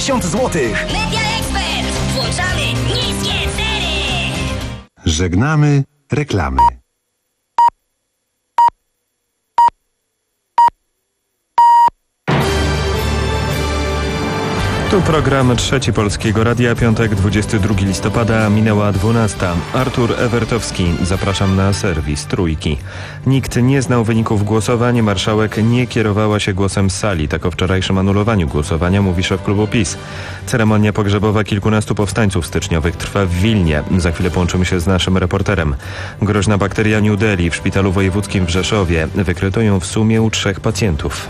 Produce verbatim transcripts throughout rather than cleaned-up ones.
pięćdziesiąt złotych. Media Expert. Włączamy niskie ceny. Żegnamy reklamy. Tu program Trzeci Polskiego Radia, piątek, dwudziestego drugiego listopada, minęła dwunasta. Artur Ewertowski, zapraszam na serwis Trójki. Nikt nie znał wyników głosowań, marszałek nie kierowała się głosem z sali. Tak o wczorajszym anulowaniu głosowania mówi szef klubu PiS. Ceremonia pogrzebowa kilkunastu powstańców styczniowych trwa w Wilnie. Za chwilę połączymy się z naszym reporterem. Groźna bakteria New Delhi w szpitalu wojewódzkim w Rzeszowie. Wykryto ją w sumie u trzech pacjentów.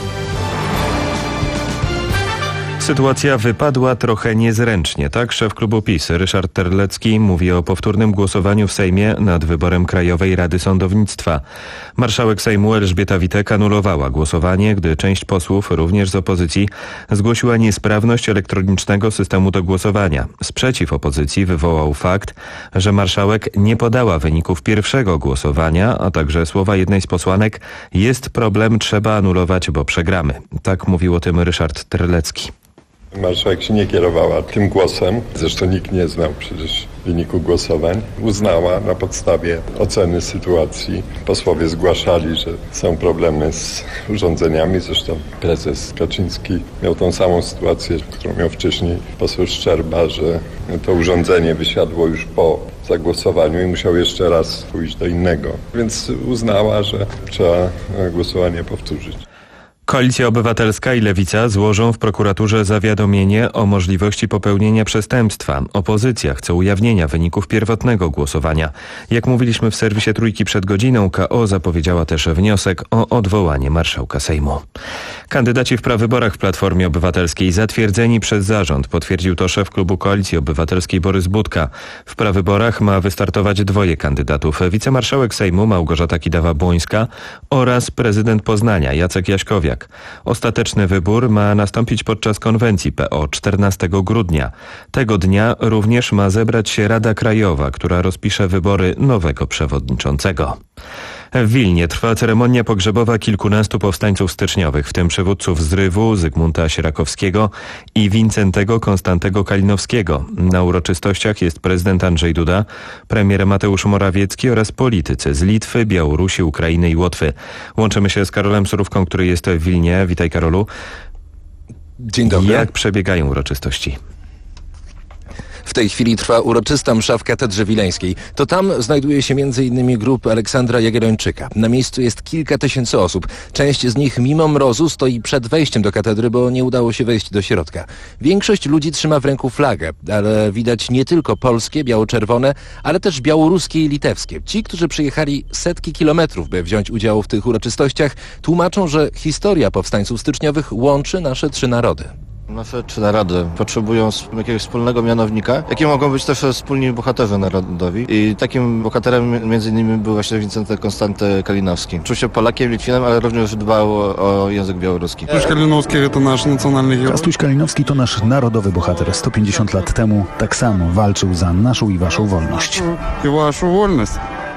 Sytuacja wypadła trochę niezręcznie. Tak szef klubu PiS Ryszard Terlecki mówi o powtórnym głosowaniu w Sejmie nad wyborem Krajowej Rady Sądownictwa. Marszałek Sejmu Elżbieta Witek anulowała głosowanie, gdy część posłów, również z opozycji, zgłosiła niesprawność elektronicznego systemu do głosowania. Sprzeciw opozycji wywołał fakt, że marszałek nie podała wyników pierwszego głosowania, a także słowa jednej z posłanek: jest problem, trzeba anulować, bo przegramy. Tak mówił o tym Ryszard Terlecki. Marszałek się nie kierowała tym głosem, zresztą nikt nie znał przecież wyniku głosowań. Uznała na podstawie oceny sytuacji. Posłowie zgłaszali, że są problemy z urządzeniami. Zresztą prezes Kaczyński miał tą samą sytuację, którą miał wcześniej poseł Szczerba, że to urządzenie wysiadło już po zagłosowaniu i musiał jeszcze raz pójść do innego. Więc uznała, że trzeba głosowanie powtórzyć. Koalicja Obywatelska i Lewica złożą w prokuraturze zawiadomienie o możliwości popełnienia przestępstwa. Opozycja chce ujawnienia wyników pierwotnego głosowania. Jak mówiliśmy w serwisie Trójki przed godziną, K O zapowiedziała też wniosek o odwołanie marszałka Sejmu. Kandydaci w prawyborach w Platformie Obywatelskiej zatwierdzeni przez zarząd, potwierdził to szef klubu Koalicji Obywatelskiej Borys Budka. W prawyborach ma wystartować dwoje kandydatów: wicemarszałek Sejmu Małgorzata Kidawa-Błońska oraz prezydent Poznania Jacek Jaśkowiak. Ostateczny wybór ma nastąpić podczas konwencji P O czternastego grudnia. Tego dnia również ma zebrać się Rada Krajowa, która rozpisze wybory nowego przewodniczącego. W Wilnie trwa ceremonia pogrzebowa kilkunastu powstańców styczniowych, w tym przywódców Zrywu, Zygmunta Sierakowskiego i Wincentego Konstantego Kalinowskiego. Na uroczystościach jest prezydent Andrzej Duda, premier Mateusz Morawiecki oraz politycy z Litwy, Białorusi, Ukrainy i Łotwy. Łączymy się z Karolem Surówką, który jest w Wilnie. Witaj, Karolu. Dzień dobry. Jak przebiegają uroczystości? W tej chwili trwa uroczysta msza w Katedrze Wileńskiej. To tam znajduje się między innymi grób Aleksandra Jagiellończyka. Na miejscu jest kilka tysięcy osób. Część z nich mimo mrozu stoi przed wejściem do katedry, bo nie udało się wejść do środka. Większość ludzi trzyma w ręku flagę, ale widać nie tylko polskie, biało-czerwone, ale też białoruskie i litewskie. Ci, którzy przyjechali setki kilometrów, by wziąć udział w tych uroczystościach, tłumaczą, że historia powstańców styczniowych łączy nasze trzy narody. Nasze trzy narody potrzebują jakiegoś wspólnego mianownika, jakim mogą być też wspólni bohaterzy narodowi. I takim bohaterem między innymi był właśnie Wincenty Konstanty Kalinowski. Czuł się Polakiem, Litwinem, ale również dbał o, o język białoruski. Kastuś Kalinowski to nasz nacjonalny hero. Kastuś Kalinowski to nasz narodowy bohater. sto pięćdziesiąt lat temu tak samo walczył za naszą i waszą wolność. I waszą wolność.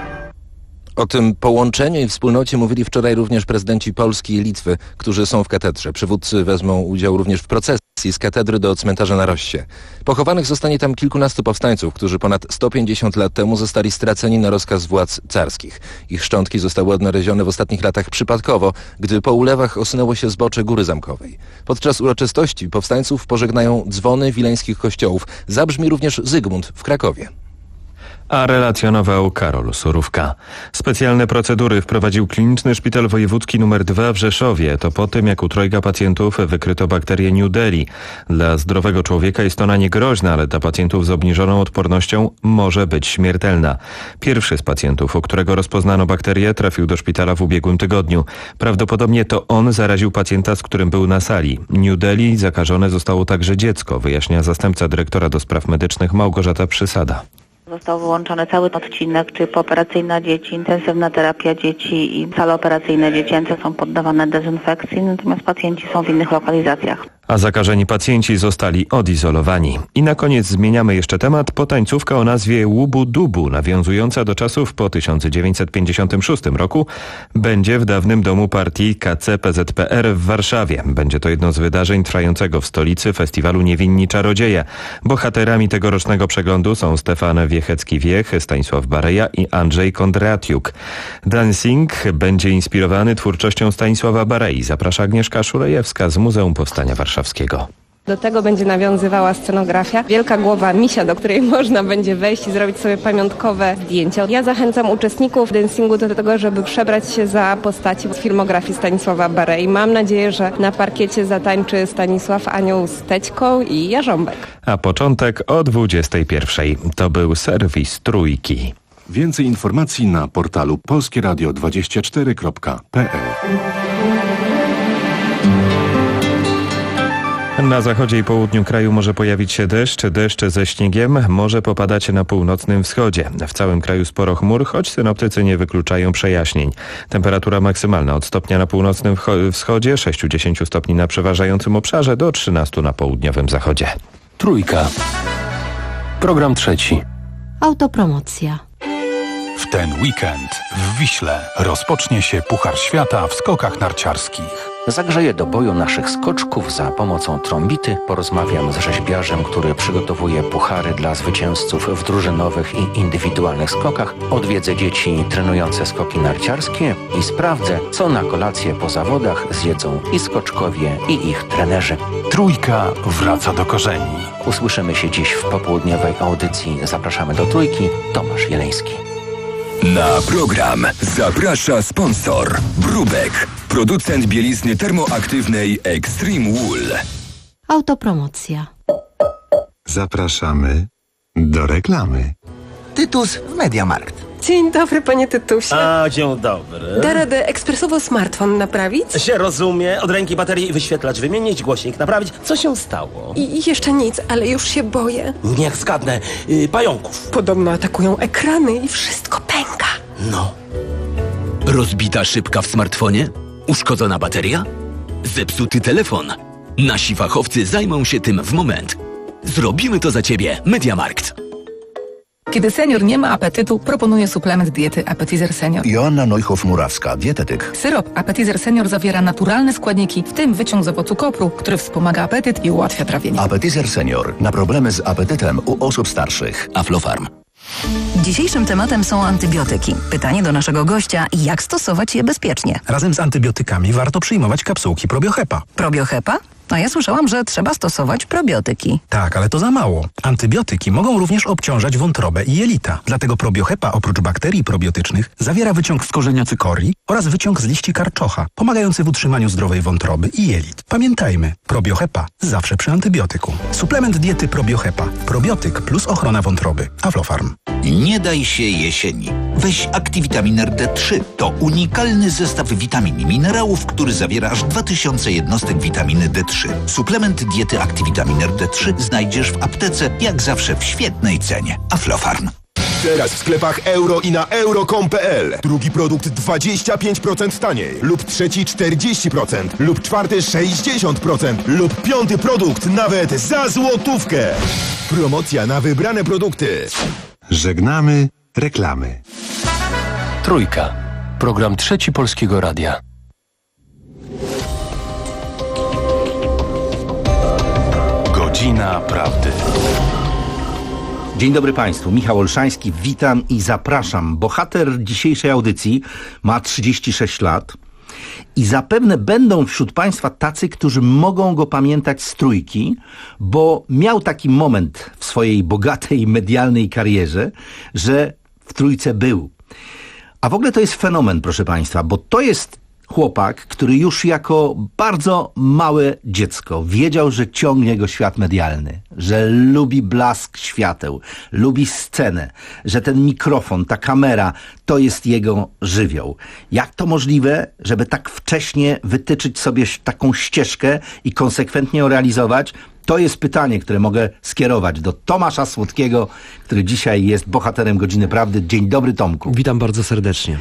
O tym połączeniu i wspólnocie mówili wczoraj również prezydenci Polski i Litwy, którzy są w katedrze. Przywódcy wezmą udział również w procesji z katedry do cmentarza na Rossie. Pochowanych zostanie tam kilkunastu powstańców, którzy ponad sto pięćdziesiąt lat temu zostali straceni na rozkaz władz carskich. Ich szczątki zostały odnalezione w ostatnich latach przypadkowo, gdy po ulewach osunęło się zbocze Góry Zamkowej. Podczas uroczystości powstańców pożegnają dzwony wileńskich kościołów. Zabrzmi również Zygmunt w Krakowie. A relacjonował Karol Surówka. Specjalne procedury wprowadził Kliniczny Szpital Wojewódzki numer dwa w Rzeszowie. To po tym, jak u trojga pacjentów wykryto bakterię New Delhi. Dla zdrowego człowieka jest ona niegroźna, ale dla pacjentów z obniżoną odpornością może być śmiertelna. Pierwszy z pacjentów, u którego rozpoznano bakterię, trafił do szpitala w ubiegłym tygodniu. Prawdopodobnie to on zaraził pacjenta, z którym był na sali. New Delhi zakażone zostało także dziecko, wyjaśnia zastępca dyrektora do spraw medycznych Małgorzata Przysada. Został wyłączony cały odcinek, czyli pooperacyjna dzieci, intensywna terapia dzieci i sale operacyjne dziecięce są poddawane dezynfekcji, natomiast pacjenci są w innych lokalizacjach. a zakażeni pacjenci zostali odizolowani. I na koniec zmieniamy jeszcze temat. Potańcówka o nazwie Łubu Dubu, nawiązująca do czasów po tysiąc dziewięćset pięćdziesiątym szóstym roku, będzie w dawnym domu partii K C P Z P R w Warszawie. Będzie to jedno z wydarzeń trwającego w stolicy festiwalu Niewinni Czarodzieje. Bohaterami tegorocznego przeglądu są Stefan Wiechecki-Wiech, Stanisław Bareja i Andrzej Kondratiuk. Dancing będzie inspirowany twórczością Stanisława Barei. Zaprasza Agnieszka Szulejewska z Muzeum Powstania Warszawskiego. Do tego będzie nawiązywała scenografia. Wielka głowa misia, do której można będzie wejść i zrobić sobie pamiątkowe zdjęcia. Ja zachęcam uczestników dancingu do tego, żeby przebrać się za postaci z filmografii Stanisława Barei. Mam nadzieję, że na parkiecie zatańczy Stanisław Anioł z Tećką i Jarząbek. A początek o dwudziestej pierwszej. To był serwis Trójki. Więcej informacji na portalu polskie radio dwadzieścia cztery kropka p l. Na zachodzie i południu kraju może pojawić się deszcz, deszcz ze śniegiem, może popadać na północnym wschodzie. W całym kraju sporo chmur, choć synoptycy nie wykluczają przejaśnień. Temperatura maksymalna od stopnia na północnym wschodzie, sześć do dziesięciu stopni na przeważającym obszarze, do trzynastu na południowym zachodzie. Trójka. Program trzeci. Autopromocja. W ten weekend w Wiśle rozpocznie się Puchar Świata w skokach narciarskich. Zagrzeję do boju naszych skoczków za pomocą trąbity. Porozmawiam z rzeźbiarzem, który przygotowuje puchary dla zwycięzców w drużynowych i indywidualnych skokach. Odwiedzę dzieci trenujące skoki narciarskie i sprawdzę, co na kolację po zawodach zjedzą i skoczkowie, i ich trenerzy. Trójka wraca do korzeni. Usłyszymy się dziś w popołudniowej audycji. Zapraszamy do Trójki. Tomasz Jeleński. Na program zaprasza sponsor Brubek, producent bielizny termoaktywnej Extreme Wool. Autopromocja. Zapraszamy do reklamy. Tytus w Mediamarkt. Dzień dobry, panie Tytusie. A, dzień dobry. Da radę ekspresowo smartfon naprawić? Się rozumie. Od ręki baterii i wyświetlacz wymienić, głośnik naprawić. Co się stało? I, I jeszcze nic, ale już się boję. Niech zgadnę. Yy, pająków. Podobno atakują ekrany i wszystko pęka. No. Rozbita szybka w smartfonie? Uszkodzona bateria? Zepsuty telefon? Nasi fachowcy zajmą się tym w moment. Zrobimy to za ciebie. Mediamarkt. Kiedy senior nie ma apetytu, proponuję suplement diety Appetizer Senior. Joanna Neuchow-Murawska, dietetyk. Syrop Appetizer Senior zawiera naturalne składniki, w tym wyciąg z owocu kopru, który wspomaga apetyt i ułatwia trawienie. Appetizer Senior. Na problemy z apetytem u osób starszych. Aflofarm. Dzisiejszym tematem są antybiotyki. Pytanie do naszego gościa, jak stosować je bezpiecznie? Razem z antybiotykami warto przyjmować kapsułki Probiohepa. Probiohepa? A ja słyszałam, że trzeba stosować probiotyki. Tak, ale to za mało. Antybiotyki mogą również obciążać wątrobę i jelita. Dlatego Probiohepa oprócz bakterii probiotycznych zawiera wyciąg z korzenia cykorii oraz wyciąg z liści karczocha, pomagający w utrzymaniu zdrowej wątroby i jelit. Pamiętajmy, Probiohepa zawsze przy antybiotyku. Suplement diety Probiohepa. Probiotyk plus ochrona wątroby. Aflofarm. Nie daj się jesieni. Weź Activitamin D trzy. To unikalny zestaw witamin i minerałów, który zawiera aż dwa tysiące jednostek witaminy D trzy. Suplement diety Activitamin D trzy znajdziesz w aptece, jak zawsze w świetnej cenie. Aflofarm. Teraz w sklepach euro i na euro kropka com kropka p l. Drugi produkt dwadzieścia pięć procent taniej. Lub trzeci czterdzieści procent. Lub czwarty sześćdziesiąt procent. Lub piąty produkt nawet za złotówkę. Promocja na wybrane produkty. Żegnamy reklamy. Trójka. Program trzeci Polskiego Radia. Godzina Prawdy. Dzień dobry Państwu, Michał Olszański, witam i zapraszam. Bohater dzisiejszej audycji ma trzydzieści sześć lat i zapewne będą wśród Państwa tacy, którzy mogą go pamiętać z Trójki, bo miał taki moment w swojej bogatej medialnej karierze, że w Trójce był. A w ogóle to jest fenomen, proszę Państwa, bo to jest chłopak, który już jako bardzo małe dziecko wiedział, że ciągnie go świat medialny, że lubi blask świateł, lubi scenę, że ten mikrofon, ta kamera to jest jego żywioł. Jak to możliwe, żeby tak wcześnie wytyczyć sobie taką ścieżkę i konsekwentnie ją realizować? To jest pytanie, które mogę skierować do Tomasza Słodkiego, który dzisiaj jest bohaterem Godziny Prawdy. Dzień dobry, Tomku. Witam bardzo serdecznie.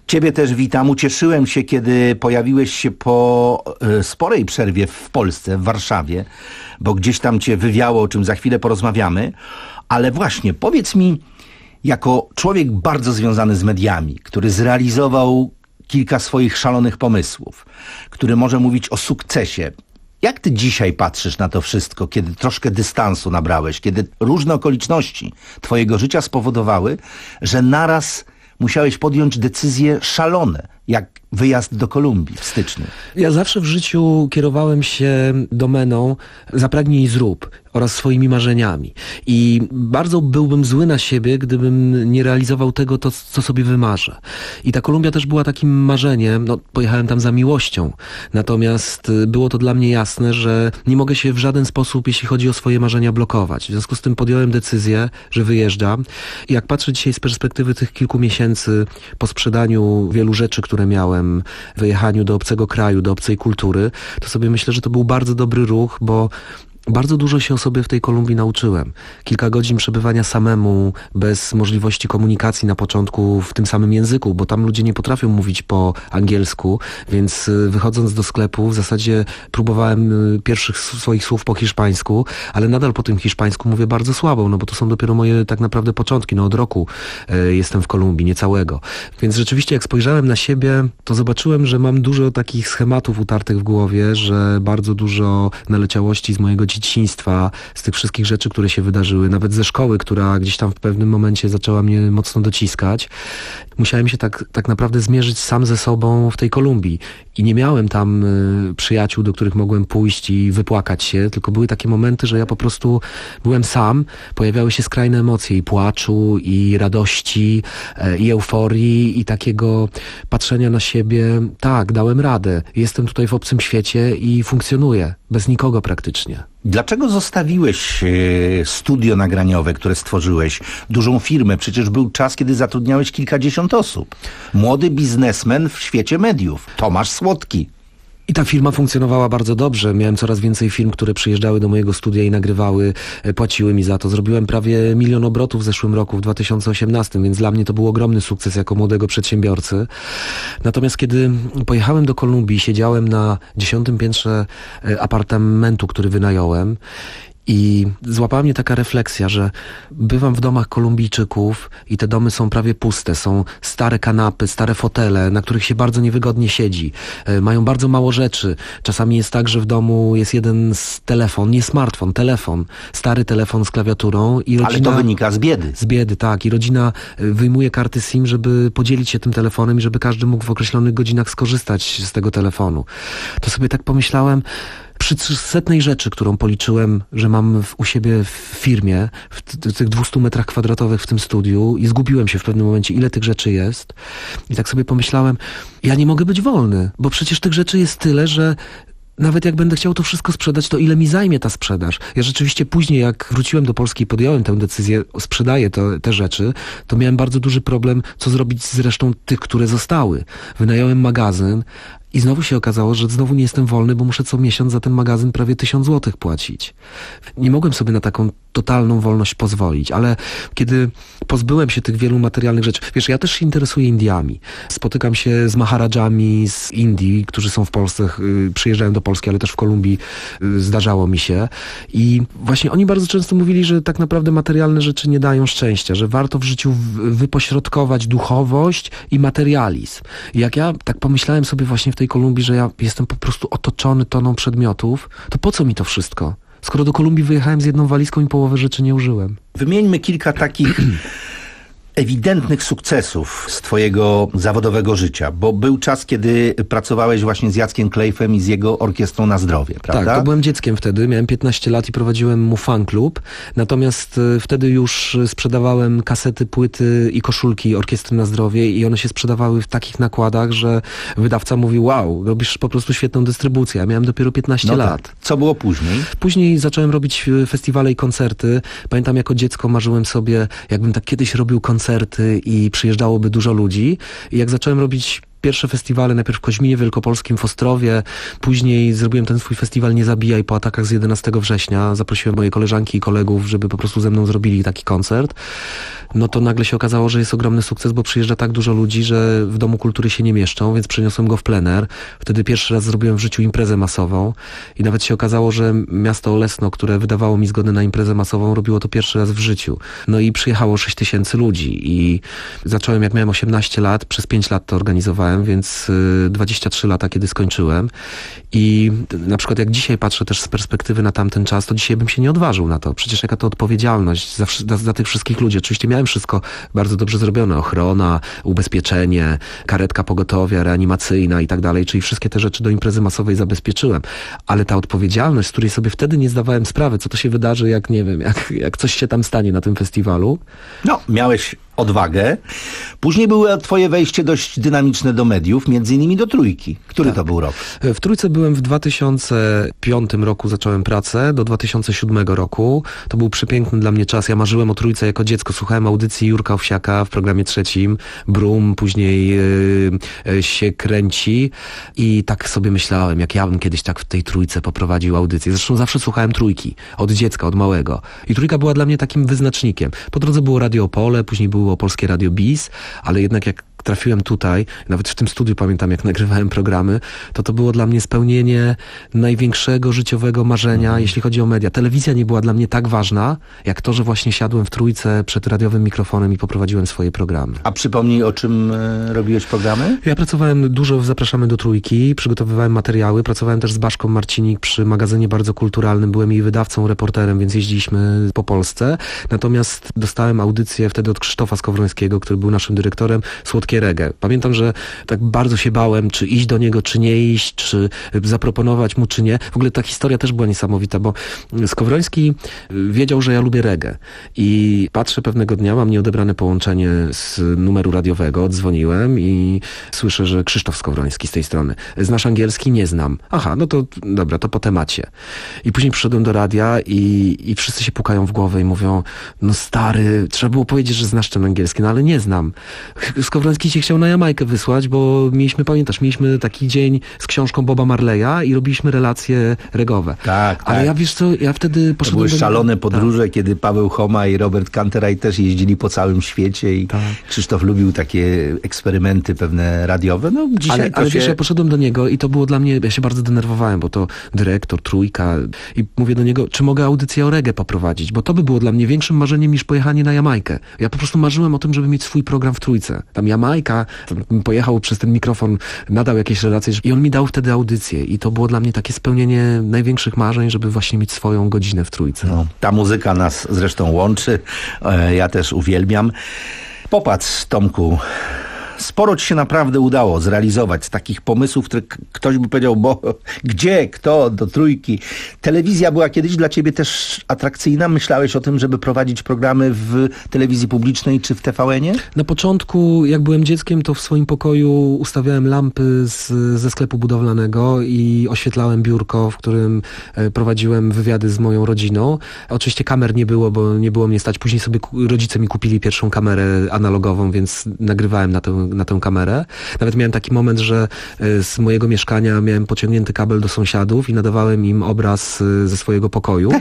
Ciebie też witam. Ucieszyłem się, kiedy pojawiłeś się po y, sporej przerwie w Polsce, w Warszawie, bo gdzieś tam cię wywiało, o czym za chwilę porozmawiamy. Ale właśnie, powiedz mi, jako człowiek bardzo związany z mediami, który zrealizował kilka swoich szalonych pomysłów, który może mówić o sukcesie, jak ty dzisiaj patrzysz na to wszystko, kiedy troszkę dystansu nabrałeś, kiedy różne okoliczności twojego życia spowodowały, że naraz musiałeś podjąć decyzje szalone, jak wyjazd do Kolumbii w styczniu? Ja zawsze w życiu kierowałem się domeną zapragnij i zrób oraz swoimi marzeniami. I bardzo byłbym zły na siebie, gdybym nie realizował tego, to, co sobie wymarzę. I ta Kolumbia też była takim marzeniem. No, pojechałem tam za miłością. Natomiast było to dla mnie jasne, że nie mogę się w żaden sposób, jeśli chodzi o swoje marzenia, blokować. W związku z tym podjąłem decyzję, że wyjeżdżam. I jak patrzę dzisiaj z perspektywy tych kilku miesięcy po sprzedaniu wielu rzeczy, które miałem, wyjechaniu do obcego kraju, do obcej kultury, to sobie myślę, że to był bardzo dobry ruch, bo bardzo dużo się o sobie w tej Kolumbii nauczyłem. Kilka godzin przebywania samemu, bez możliwości komunikacji na początku w tym samym języku, bo tam ludzie nie potrafią mówić po angielsku, więc wychodząc do sklepu w zasadzie próbowałem pierwszych swoich słów po hiszpańsku, ale nadal po tym hiszpańsku mówię bardzo słabo, no bo to są dopiero moje tak naprawdę początki. No od roku y, jestem w Kolumbii, niecałego. Więc rzeczywiście jak spojrzałem na siebie, to zobaczyłem, że mam dużo takich schematów utartych w głowie, że bardzo dużo naleciałości z mojego dzieciństwa, z tych wszystkich rzeczy, które się wydarzyły, nawet ze szkoły, która gdzieś tam w pewnym momencie zaczęła mnie mocno dociskać. Musiałem się tak, tak naprawdę zmierzyć sam ze sobą w tej Kolumbii. I nie miałem tam y, przyjaciół, do których mogłem pójść i wypłakać się, tylko były takie momenty, że ja po prostu byłem sam, pojawiały się skrajne emocje i płaczu, i radości, y, i euforii, i takiego patrzenia na siebie. Tak, dałem radę. Jestem tutaj w obcym świecie i funkcjonuję. Bez nikogo praktycznie. Dlaczego zostawiłeś e, studio nagraniowe, które stworzyłeś, dużą firmę? Przecież był czas, kiedy zatrudniałeś kilkadziesiąt osób. Młody biznesmen w świecie mediów. Tomasz Słodki. I ta firma funkcjonowała bardzo dobrze. Miałem coraz więcej firm, które przyjeżdżały do mojego studia i nagrywały, płaciły mi za to. Zrobiłem prawie milion obrotów w zeszłym roku, w dwa tysiące osiemnastym, więc dla mnie to był ogromny sukces jako młodego przedsiębiorcy. Natomiast kiedy pojechałem do Kolumbii, siedziałem na dziesiątym piętrze apartamentu, który wynająłem, i złapała mnie taka refleksja, że bywam w domach Kolumbijczyków i te domy są prawie puste, są stare kanapy, stare fotele, na których się bardzo niewygodnie siedzi. E, mają bardzo mało rzeczy. Czasami jest tak, że w domu jest jeden z telefon, nie smartfon, telefon, stary telefon z klawiaturą i rodzina... Ale to wynika z biedy. Z biedy, tak. I rodzina wyjmuje karty SIM, żeby podzielić się tym telefonem i żeby każdy mógł w określonych godzinach skorzystać z tego telefonu. To sobie tak pomyślałem, przy setnej rzeczy, którą policzyłem, że mam w, u siebie w firmie, w t- tych dwustu metrach kwadratowych w tym studiu i zgubiłem się w pewnym momencie, ile tych rzeczy jest. I tak sobie pomyślałem, ja nie mogę być wolny, bo przecież tych rzeczy jest tyle, że nawet jak będę chciał to wszystko sprzedać, to ile mi zajmie ta sprzedaż? Ja rzeczywiście później, jak wróciłem do Polski i podjąłem tę decyzję, sprzedaję to, te rzeczy, to miałem bardzo duży problem, co zrobić z resztą tych, które zostały. Wynająłem magazyn, i znowu się okazało, że znowu nie jestem wolny, bo muszę co miesiąc za ten magazyn prawie tysiąc złotych płacić. Nie mogłem sobie na taką totalną wolność pozwolić, ale kiedy pozbyłem się tych wielu materialnych rzeczy, wiesz, ja też się interesuję Indiami. Spotykam się z maharadżami z Indii, którzy są w Polsce, przyjeżdżają do Polski, ale też w Kolumbii zdarzało mi się. I właśnie oni bardzo często mówili, że tak naprawdę materialne rzeczy nie dają szczęścia, że warto w życiu wypośrodkować duchowość i materializm. I jak ja tak pomyślałem sobie właśnie w tej Kolumbii, że ja jestem po prostu otoczony toną przedmiotów, to po co mi to wszystko? Skoro do Kolumbii wyjechałem z jedną walizką i połowę rzeczy nie użyłem. Wymieńmy kilka takich ewidentnych sukcesów z twojego zawodowego życia, bo był czas, kiedy pracowałeś właśnie z Jackiem Klejfem i z jego Orkiestrą na Zdrowie, prawda? Tak, to byłem dzieckiem wtedy, miałem piętnaście lat i prowadziłem mu fan klub, natomiast y, wtedy już sprzedawałem kasety, płyty i koszulki Orkiestry na Zdrowie i one się sprzedawały w takich nakładach, że wydawca mówił, wow, robisz po prostu świetną dystrybucję. Ja miałem dopiero piętnaście no lat. Tak. Co było później? Później zacząłem robić festiwale i koncerty. Pamiętam, jako dziecko marzyłem sobie, jakbym tak kiedyś robił koncerty i przyjeżdżałoby dużo ludzi. I jak zacząłem robić pierwsze festiwale, najpierw w Koźminie Wielkopolskim, w Ostrowie, później zrobiłem ten swój festiwal Nie Zabijaj po atakach z jedenastego września. Zaprosiłem moje koleżanki i kolegów, żeby po prostu ze mną zrobili taki koncert. No to nagle się okazało, że jest ogromny sukces, bo przyjeżdża tak dużo ludzi, że w Domu Kultury się nie mieszczą, więc przeniosłem go w plener. Wtedy pierwszy raz zrobiłem w życiu imprezę masową i nawet się okazało, że miasto Olesno, które wydawało mi zgodę na imprezę masową, robiło to pierwszy raz w życiu. No i przyjechało sześć tysięcy ludzi i zacząłem jak miałem osiemnaście lat, przez pięć lat to organizowałem, więc dwadzieścia trzy lata, kiedy skończyłem. I na przykład jak dzisiaj patrzę też z perspektywy na tamten czas, to dzisiaj bym się nie odważył na to. Przecież jaka to odpowiedzialność za, za, za tych wszystkich ludzi. Oczywiście miałem wszystko bardzo dobrze zrobione. Ochrona, ubezpieczenie, karetka pogotowia, reanimacyjna i tak dalej, czyli wszystkie te rzeczy do imprezy masowej zabezpieczyłem. Ale ta odpowiedzialność, z której sobie wtedy nie zdawałem sprawy, co to się wydarzy, jak nie wiem, jak, jak coś się tam stanie na tym festiwalu. No, miałeś odwagę. Później było twoje wejście dość dynamiczne do mediów, między innymi do Trójki. Który tak. to był rok? W Trójce byłem w dwa tysiące piątym roku, zacząłem pracę, do dwa tysiące siódmego roku. To był przepiękny dla mnie czas. Ja marzyłem o Trójce jako dziecko. Słuchałem audycji Jurka Owsiaka w programie trzecim. Brum, później yy, yy, się kręci. I tak sobie myślałem, jak ja bym kiedyś tak w tej Trójce poprowadził audycję. Zresztą zawsze słuchałem Trójki. Od dziecka, od małego. I Trójka była dla mnie takim wyznacznikiem. Po drodze było Radio Opole, później było Polskie Radio Bis, ale jednak jak trafiłem tutaj, nawet w tym studiu pamiętam, jak nagrywałem programy, to to było dla mnie spełnienie największego życiowego marzenia, mhm. jeśli chodzi o media. Telewizja nie była dla mnie tak ważna, jak to, że właśnie siadłem w Trójce przed radiowym mikrofonem i poprowadziłem swoje programy. A przypomnij, o czym e, robiłeś programy? Ja pracowałem dużo w Zapraszamy do Trójki, przygotowywałem materiały, pracowałem też z Baszką Marcinik przy magazynie bardzo kulturalnym, byłem jej wydawcą, reporterem, więc jeździliśmy po Polsce. Natomiast dostałem audycję wtedy od Krzysztofa Skowrońskiego, który był naszym dyrektorem, Słodkie Reggae. Pamiętam, że tak bardzo się bałem, czy iść do niego, czy nie iść, czy zaproponować mu, czy nie. W ogóle ta historia też była niesamowita, bo Skowroński wiedział, że ja lubię reggae. I patrzę pewnego dnia, mam nieodebrane połączenie z numeru radiowego, dzwoniłem i słyszę, że Krzysztof Skowroński z tej strony. Znasz angielski? Nie znam. Aha, no to dobra, to po temacie. I później przyszedłem do radia i, i wszyscy się pukają w głowę i mówią, no stary, trzeba było powiedzieć, że znasz ten angielski, no ale nie znam. Skowroński cię chciał na Jamajkę wysłać, bo mieliśmy, pamiętasz, mieliśmy taki dzień z książką Boba Marleya i robiliśmy relacje regowe. Tak, ale tak. ja wiesz co, ja wtedy poszedłem... To były do... szalone podróże, tak. kiedy Paweł Choma i Robert Canteraj też jeździli po całym świecie i tak. Krzysztof lubił takie eksperymenty pewne radiowe. No dzisiaj ale, to ale się... wiesz, ja poszedłem do niego i to było dla mnie, ja się bardzo denerwowałem, bo to dyrektor, Trójka i mówię do niego, czy mogę audycję o reggae poprowadzić, bo to by było dla mnie większym marzeniem niż pojechanie na Jamajkę. Ja po prostu marzyłem o tym, żeby mieć swój program w Trójce. Tam Jamajka, tam pojechał przez ten mikrofon, nadał jakieś relacje i on mi dał wtedy audycję i to było dla mnie takie spełnienie największych marzeń, żeby właśnie mieć swoją godzinę w Trójce. No, ta muzyka nas zresztą łączy, e, ja też uwielbiam. Popatrz, Tomku, sporo ci się naprawdę udało zrealizować z takich pomysłów, które ktoś by powiedział, bo gdzie, kto, do Trójki. Telewizja była kiedyś dla ciebie też atrakcyjna? Myślałeś o tym, żeby prowadzić programy w telewizji publicznej czy w T V N-ie? Na początku, jak byłem dzieckiem, to w swoim pokoju ustawiałem lampy z, ze sklepu budowlanego i oświetlałem biurko, w którym prowadziłem wywiady z moją rodziną. Oczywiście kamer nie było, bo nie było mnie stać. Później sobie rodzice mi kupili pierwszą kamerę analogową, więc nagrywałem na tę na tę kamerę. Nawet miałem taki moment, że z mojego mieszkania miałem pociągnięty kabel do sąsiadów i nadawałem im obraz ze swojego pokoju.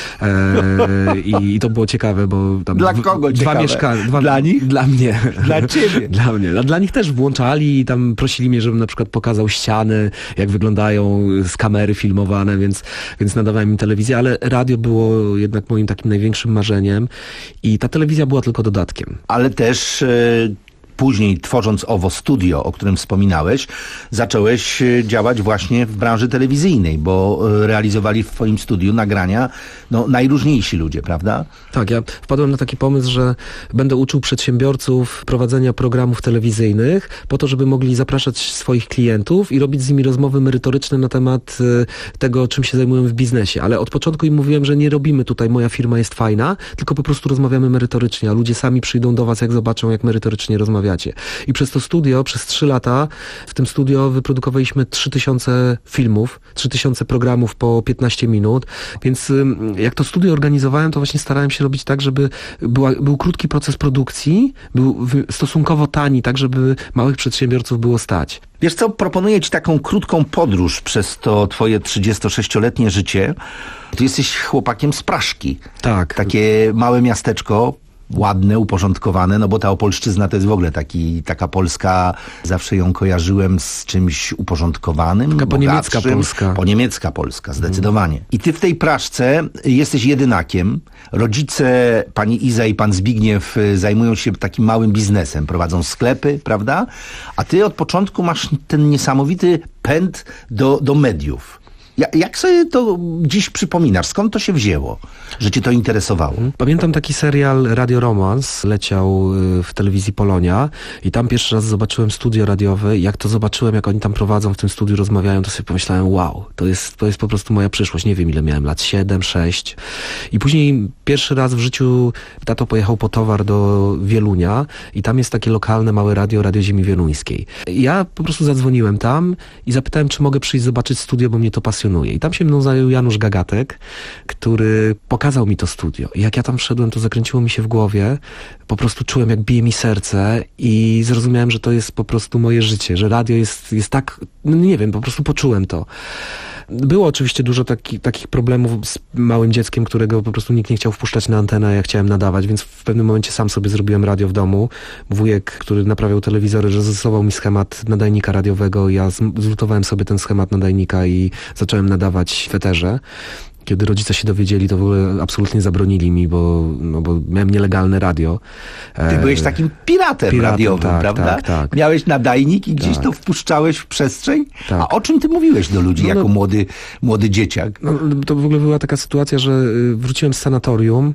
E, i, I to było ciekawe, bo tam dla kogo dwa ciekawe? mieszkania. Dwa, dla nich? Dla mnie. Dla ciebie? Dla mnie. A dla nich też włączali i tam prosili mnie, żebym na przykład pokazał ściany, jak wyglądają z kamery filmowane, więc, więc nadawałem im telewizję, ale radio było jednak moim takim największym marzeniem i ta telewizja była tylko dodatkiem. Ale też... Yy... Później, tworząc owo studio, o którym wspominałeś, zacząłeś działać właśnie w branży telewizyjnej, bo realizowali w twoim studiu nagrania no, najróżniejsi ludzie, prawda? Tak, ja wpadłem na taki pomysł, że będę uczył przedsiębiorców prowadzenia programów telewizyjnych po to, żeby mogli zapraszać swoich klientów i robić z nimi rozmowy merytoryczne na temat tego, czym się zajmują w biznesie. Ale od początku im mówiłem, że nie robimy tutaj, moja firma jest fajna, tylko po prostu rozmawiamy merytorycznie, a ludzie sami przyjdą do was, jak zobaczą, jak merytorycznie rozmawiamy. rozmawiacie. I przez to studio, przez trzy lata w tym studio wyprodukowaliśmy trzy tysiące filmów, trzy tysiące programów po piętnaście minut, więc jak to studio organizowałem, to właśnie starałem się robić tak, żeby była, był krótki proces produkcji, był stosunkowo tani, tak żeby małych przedsiębiorców było stać. Wiesz co, proponuję ci taką krótką podróż przez to twoje trzydziestosześcioletnie życie. Ty jesteś chłopakiem z Praszki. Tak. Takie małe miasteczko, ładne, uporządkowane, no bo ta Opolszczyzna to jest w ogóle taki, taka Polska, zawsze ją kojarzyłem z czymś uporządkowanym, taka bogatszym. poniemiecka Polska. Poniemiecka Polska, zdecydowanie. I ty w tej Praszce jesteś jedynakiem. Rodzice, pani Iza i pan Zbigniew zajmują się takim małym biznesem, prowadzą sklepy, prawda? A ty od początku masz ten niesamowity pęd do, do mediów. Jak sobie to dziś przypominasz? Skąd to się wzięło, że cię to interesowało? Pamiętam taki serial Radio Romans, leciał w telewizji Polonia i tam pierwszy raz zobaczyłem studio radiowe i jak to zobaczyłem, jak oni tam prowadzą, w tym studiu rozmawiają, to sobie pomyślałem, wow, to jest, to jest po prostu moja przyszłość. Nie wiem, ile miałem lat, siedem, sześć. I później pierwszy raz w życiu tato pojechał po towar do Wielunia i tam jest takie lokalne małe radio, Radio Ziemi Wieluńskiej. Ja po prostu zadzwoniłem tam i zapytałem, czy mogę przyjść zobaczyć studio, bo mnie to pasjonuje. I tam się mną zajął Janusz Gagatek, który pokazał mi to studio. I jak ja tam wszedłem, to zakręciło mi się w głowie. Po prostu czułem, jak bije mi serce i zrozumiałem, że to jest po prostu moje życie, że radio jest, jest tak, no nie wiem, po prostu poczułem to. Było oczywiście dużo taki, takich problemów z małym dzieckiem, którego po prostu nikt nie chciał wpuszczać na antenę, ja chciałem nadawać, więc w pewnym momencie sam sobie zrobiłem radio w domu. Wujek, który naprawiał telewizory, zastosował mi schemat nadajnika radiowego, ja zlutowałem sobie ten schemat nadajnika i zacząłem nadawać w eterze. Kiedy rodzice się dowiedzieli, to w ogóle absolutnie zabronili mi, bo, no bo miałem nielegalne radio. Ty byłeś takim piratem, piratem radiowym, tak, prawda? Tak, tak. Miałeś nadajnik i gdzieś tak. to wpuszczałeś w przestrzeń? Tak. A o czym ty mówiłeś do ludzi no, jako no, młody, młody dzieciak? No, to w ogóle była taka sytuacja, że wróciłem z sanatorium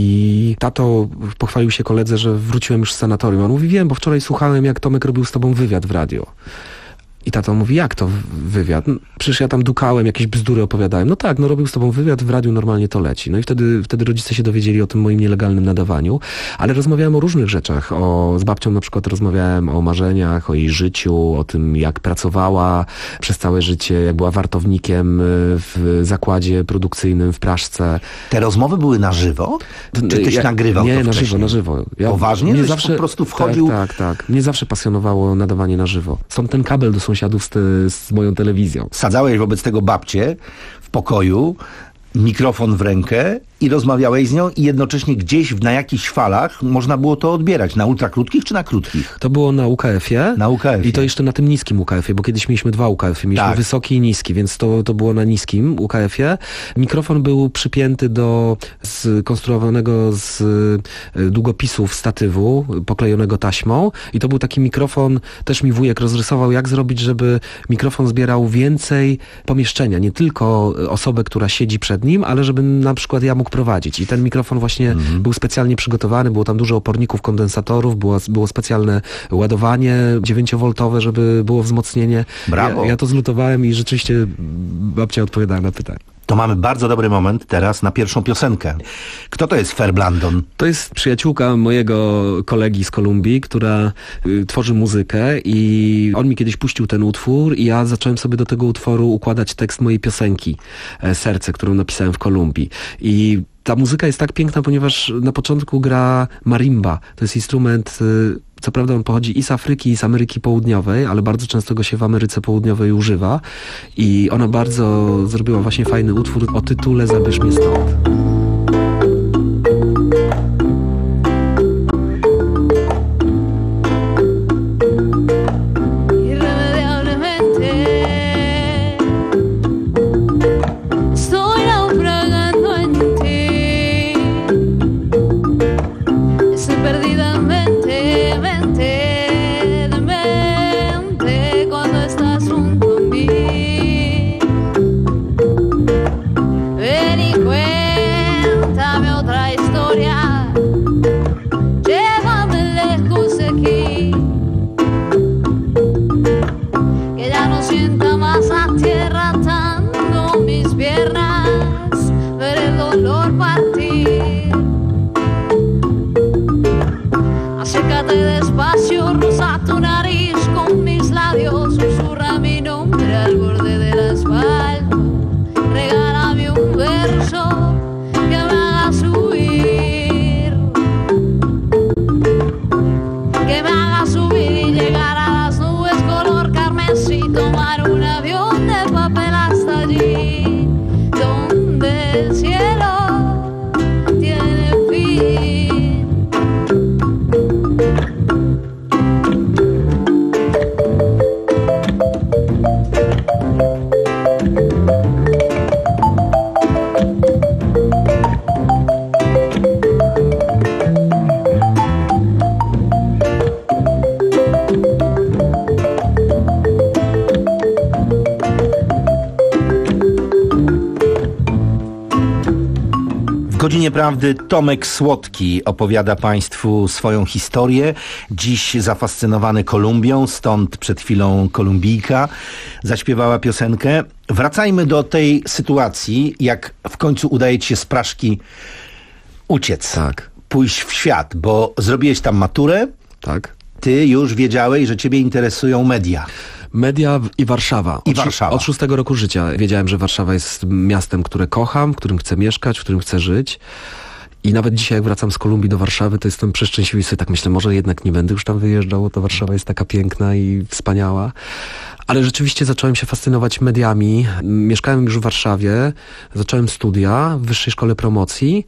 i tato pochwalił się koledze, że wróciłem już z sanatorium. On mówi, wiem, bo wczoraj słuchałem, jak Tomek robił z tobą wywiad w radio. I tato mówi, jak to wywiad? No, przecież ja tam dukałem, jakieś bzdury opowiadałem. No tak, no robił z tobą wywiad, w radiu normalnie to leci. No i wtedy, wtedy rodzice się dowiedzieli o tym moim nielegalnym nadawaniu, ale rozmawiałem o różnych rzeczach. O, z babcią na przykład rozmawiałem o marzeniach, o jej życiu, o tym, jak pracowała przez całe życie, jak była wartownikiem w zakładzie produkcyjnym w Praszce. Te rozmowy były na żywo? Czy tyś ja, nagrywał nie, to Nie, na wcześniej? żywo, na żywo. Ja, Poważnie? Mnie Żeś zawsze po prostu wchodził... Tak, tak, tak. Mnie zawsze pasjonowało nadawanie na żywo. Stąd ten kabel do sąsiadów z, te, z moją telewizją. Sadzałeś wobec tego babcię w pokoju, mikrofon w rękę i rozmawiałeś z nią i jednocześnie gdzieś na jakichś falach można było to odbierać. Na ultrakrótkich czy na krótkich? To było na U K F-ie. Na U K F-ie. I to jeszcze na tym niskim U K F-ie, bo kiedyś mieliśmy dwa U K F-y. Mieliśmy tak. wysoki i niski, więc to, to było na niskim U K F-ie. Mikrofon był przypięty do skonstruowanego z długopisów statywu, poklejonego taśmą i to był taki mikrofon, też mi wujek rozrysował, jak zrobić, żeby mikrofon zbierał więcej pomieszczenia. Nie tylko osobę, która siedzi przed nim, ale żeby na przykład ja mógł prowadzić. I ten mikrofon właśnie mm. był specjalnie przygotowany, było tam dużo oporników, kondensatorów, było, było specjalne ładowanie dziewięciowoltowe, żeby było wzmocnienie. Brawo. Ja, ja to zlutowałem i rzeczywiście babcia odpowiadała na pytanie. To mamy bardzo dobry moment teraz na pierwszą piosenkę. Kto to jest Fer Blandon? To jest przyjaciółka mojego kolegi z Kolumbii, która y, tworzy muzykę i on mi kiedyś puścił ten utwór i ja zacząłem sobie do tego utworu układać tekst mojej piosenki e, Serce, którą napisałem w Kolumbii. I ta muzyka jest tak piękna, ponieważ na początku gra marimba. To jest instrument... Y, Co prawda on pochodzi i z Afryki, i z Ameryki Południowej, ale bardzo często go się w Ameryce Południowej używa. I ona bardzo zrobiła właśnie fajny utwór o tytule Zabierz mnie stąd. Ven y cuenta. godzinie prawdy Tomek Słodki opowiada Państwu swoją historię. Dziś zafascynowany Kolumbią, stąd przed chwilą Kolumbijka zaśpiewała piosenkę. Wracajmy do tej sytuacji, jak w końcu udaje ci się z Praszki uciec. Tak. Pójść w świat, bo zrobiłeś tam maturę. Tak. Ty już wiedziałeś, że ciebie interesują media. Media i Warszawa. I od, Warszawa. Od szóstego roku życia wiedziałem, że Warszawa jest miastem, które kocham, w którym chcę mieszkać, w którym chcę żyć. I nawet dzisiaj, jak wracam z Kolumbii do Warszawy, to jestem przeszczęśliwy i sobie tak myślę, może jednak nie będę już tam wyjeżdżał, bo to Warszawa jest taka piękna i wspaniała. Ale rzeczywiście zacząłem się fascynować mediami. Mieszkałem już w Warszawie, zacząłem studia w Wyższej Szkole Promocji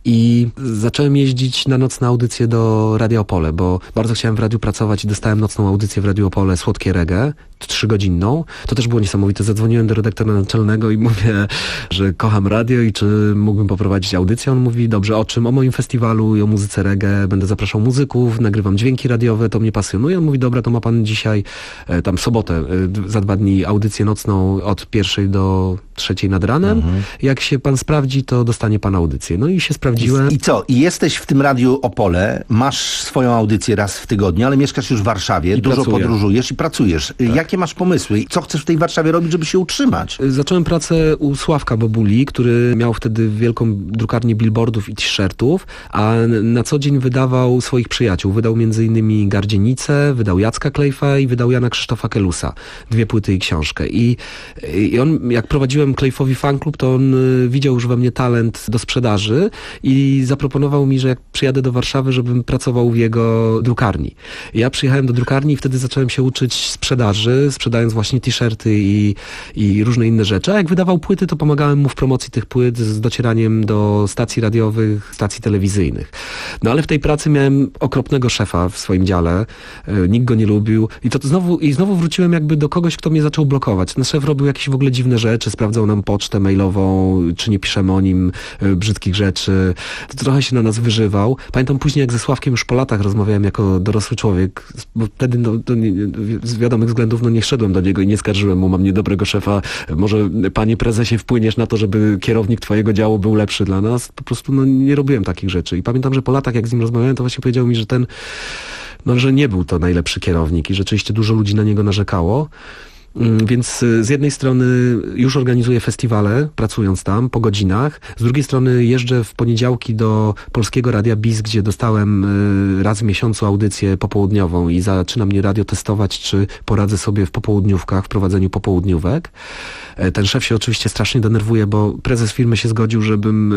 i zacząłem jeździć na nocne audycje do Radia Opole, bo bardzo chciałem w radiu pracować i dostałem nocną audycję w Radiu Opole, Słodkie Reggae, trzygodzinną. To też było niesamowite. Zadzwoniłem do redaktora naczelnego i mówię, że kocham radio i czy mógłbym poprowadzić audycję. On mówi, dobrze, o czym? O moim festiwalu i o muzyce reggae. Będę zapraszał muzyków, nagrywam dźwięki radiowe, to mnie pasjonuje. On mówi, dobra, to ma pan dzisiaj, e, tam w sobotę, e, za dwa dni audycję nocną od pierwszej do trzeciej nad ranem. Mhm. Jak się pan sprawdzi, to dostanie pan audycję. No i się sprawdziłem. I, I co? I jesteś w tym Radiu Opole, masz swoją audycję raz w tygodniu, ale mieszkasz już w Warszawie, I dużo pracuję. podróżujesz i pracujesz. Tak. Jakie masz pomysły? Co chcesz w tej Warszawie robić, żeby się utrzymać? Zacząłem pracę u Sławka Bobuli, który miał wtedy wielką drukarnię billboardów i t-shirtów, a na co dzień wydawał swoich przyjaciół. Wydał między innymi Gardzienicę, wydał Jacka Klejfa i wydał Jana Krzysztofa Kelusa. Dwie płyty i książkę. I, i on, jak prowadziłem Klejfowi fanklub, to on widział już we mnie talent do sprzedaży i zaproponował mi, że jak przyjadę do Warszawy, żebym pracował w jego drukarni. Ja przyjechałem do drukarni i wtedy zacząłem się uczyć sprzedaży, sprzedając właśnie t-shirty i, i różne inne rzeczy. A jak wydawał płyty, to pomagałem mu w promocji tych płyt z docieraniem do stacji radiowych, stacji telewizyjnych. No ale w tej pracy miałem okropnego szefa w swoim dziale. Nikt go nie lubił. I to znowu, i znowu wróciłem jakby do kogoś, kto mnie zaczął blokować. Ten szef robił jakieś w ogóle dziwne rzeczy, sprawdzał nam pocztę mailową, czy nie piszemy o nim y, brzydkich rzeczy. To trochę się na nas wyżywał. Pamiętam później, jak ze Sławkiem już po latach rozmawiałem jako dorosły człowiek, bo wtedy no, to nie, z wiadomych względów no, nie szedłem do niego i nie skarżyłem mu, mam niedobrego szefa, może panie prezesie wpłyniesz na to, żeby kierownik twojego działu był lepszy dla nas. Po prostu no, nie robiłem takich rzeczy. I pamiętam, że po latach, jak z nim rozmawiałem, to właśnie powiedział mi, że ten, no, że nie był to najlepszy kierownik i rzeczywiście dużo ludzi na niego narzekało. Więc z jednej strony już organizuję festiwale, pracując tam po godzinach. Z drugiej strony jeżdżę w poniedziałki do Polskiego Radia BIS, gdzie dostałem raz w miesiącu audycję popołudniową i zaczyna mnie radio testować, czy poradzę sobie w popołudniówkach, w prowadzeniu popołudniówek. Ten szef się oczywiście strasznie denerwuje, bo prezes firmy się zgodził, żebym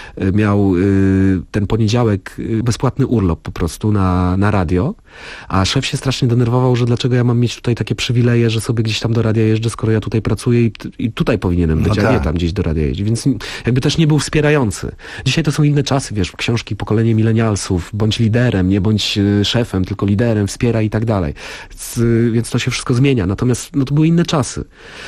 miał ten poniedziałek bezpłatny urlop po prostu na, na radio, a szef się strasznie denerwował, że dlaczego ja mam mieć tutaj takie przywileje, że sobie gdzieś tam do radia jeżdżę, skoro ja tutaj pracuję i, i tutaj powinienem być, no tak, a nie tam gdzieś do radia jeździć. Więc jakby też nie był wspierający. Dzisiaj to są inne czasy, wiesz, książki pokolenie milenialsów, bądź liderem, nie bądź szefem, tylko liderem, wspiera i tak dalej. Więc, więc to się wszystko zmienia. Natomiast no to były inne czasy.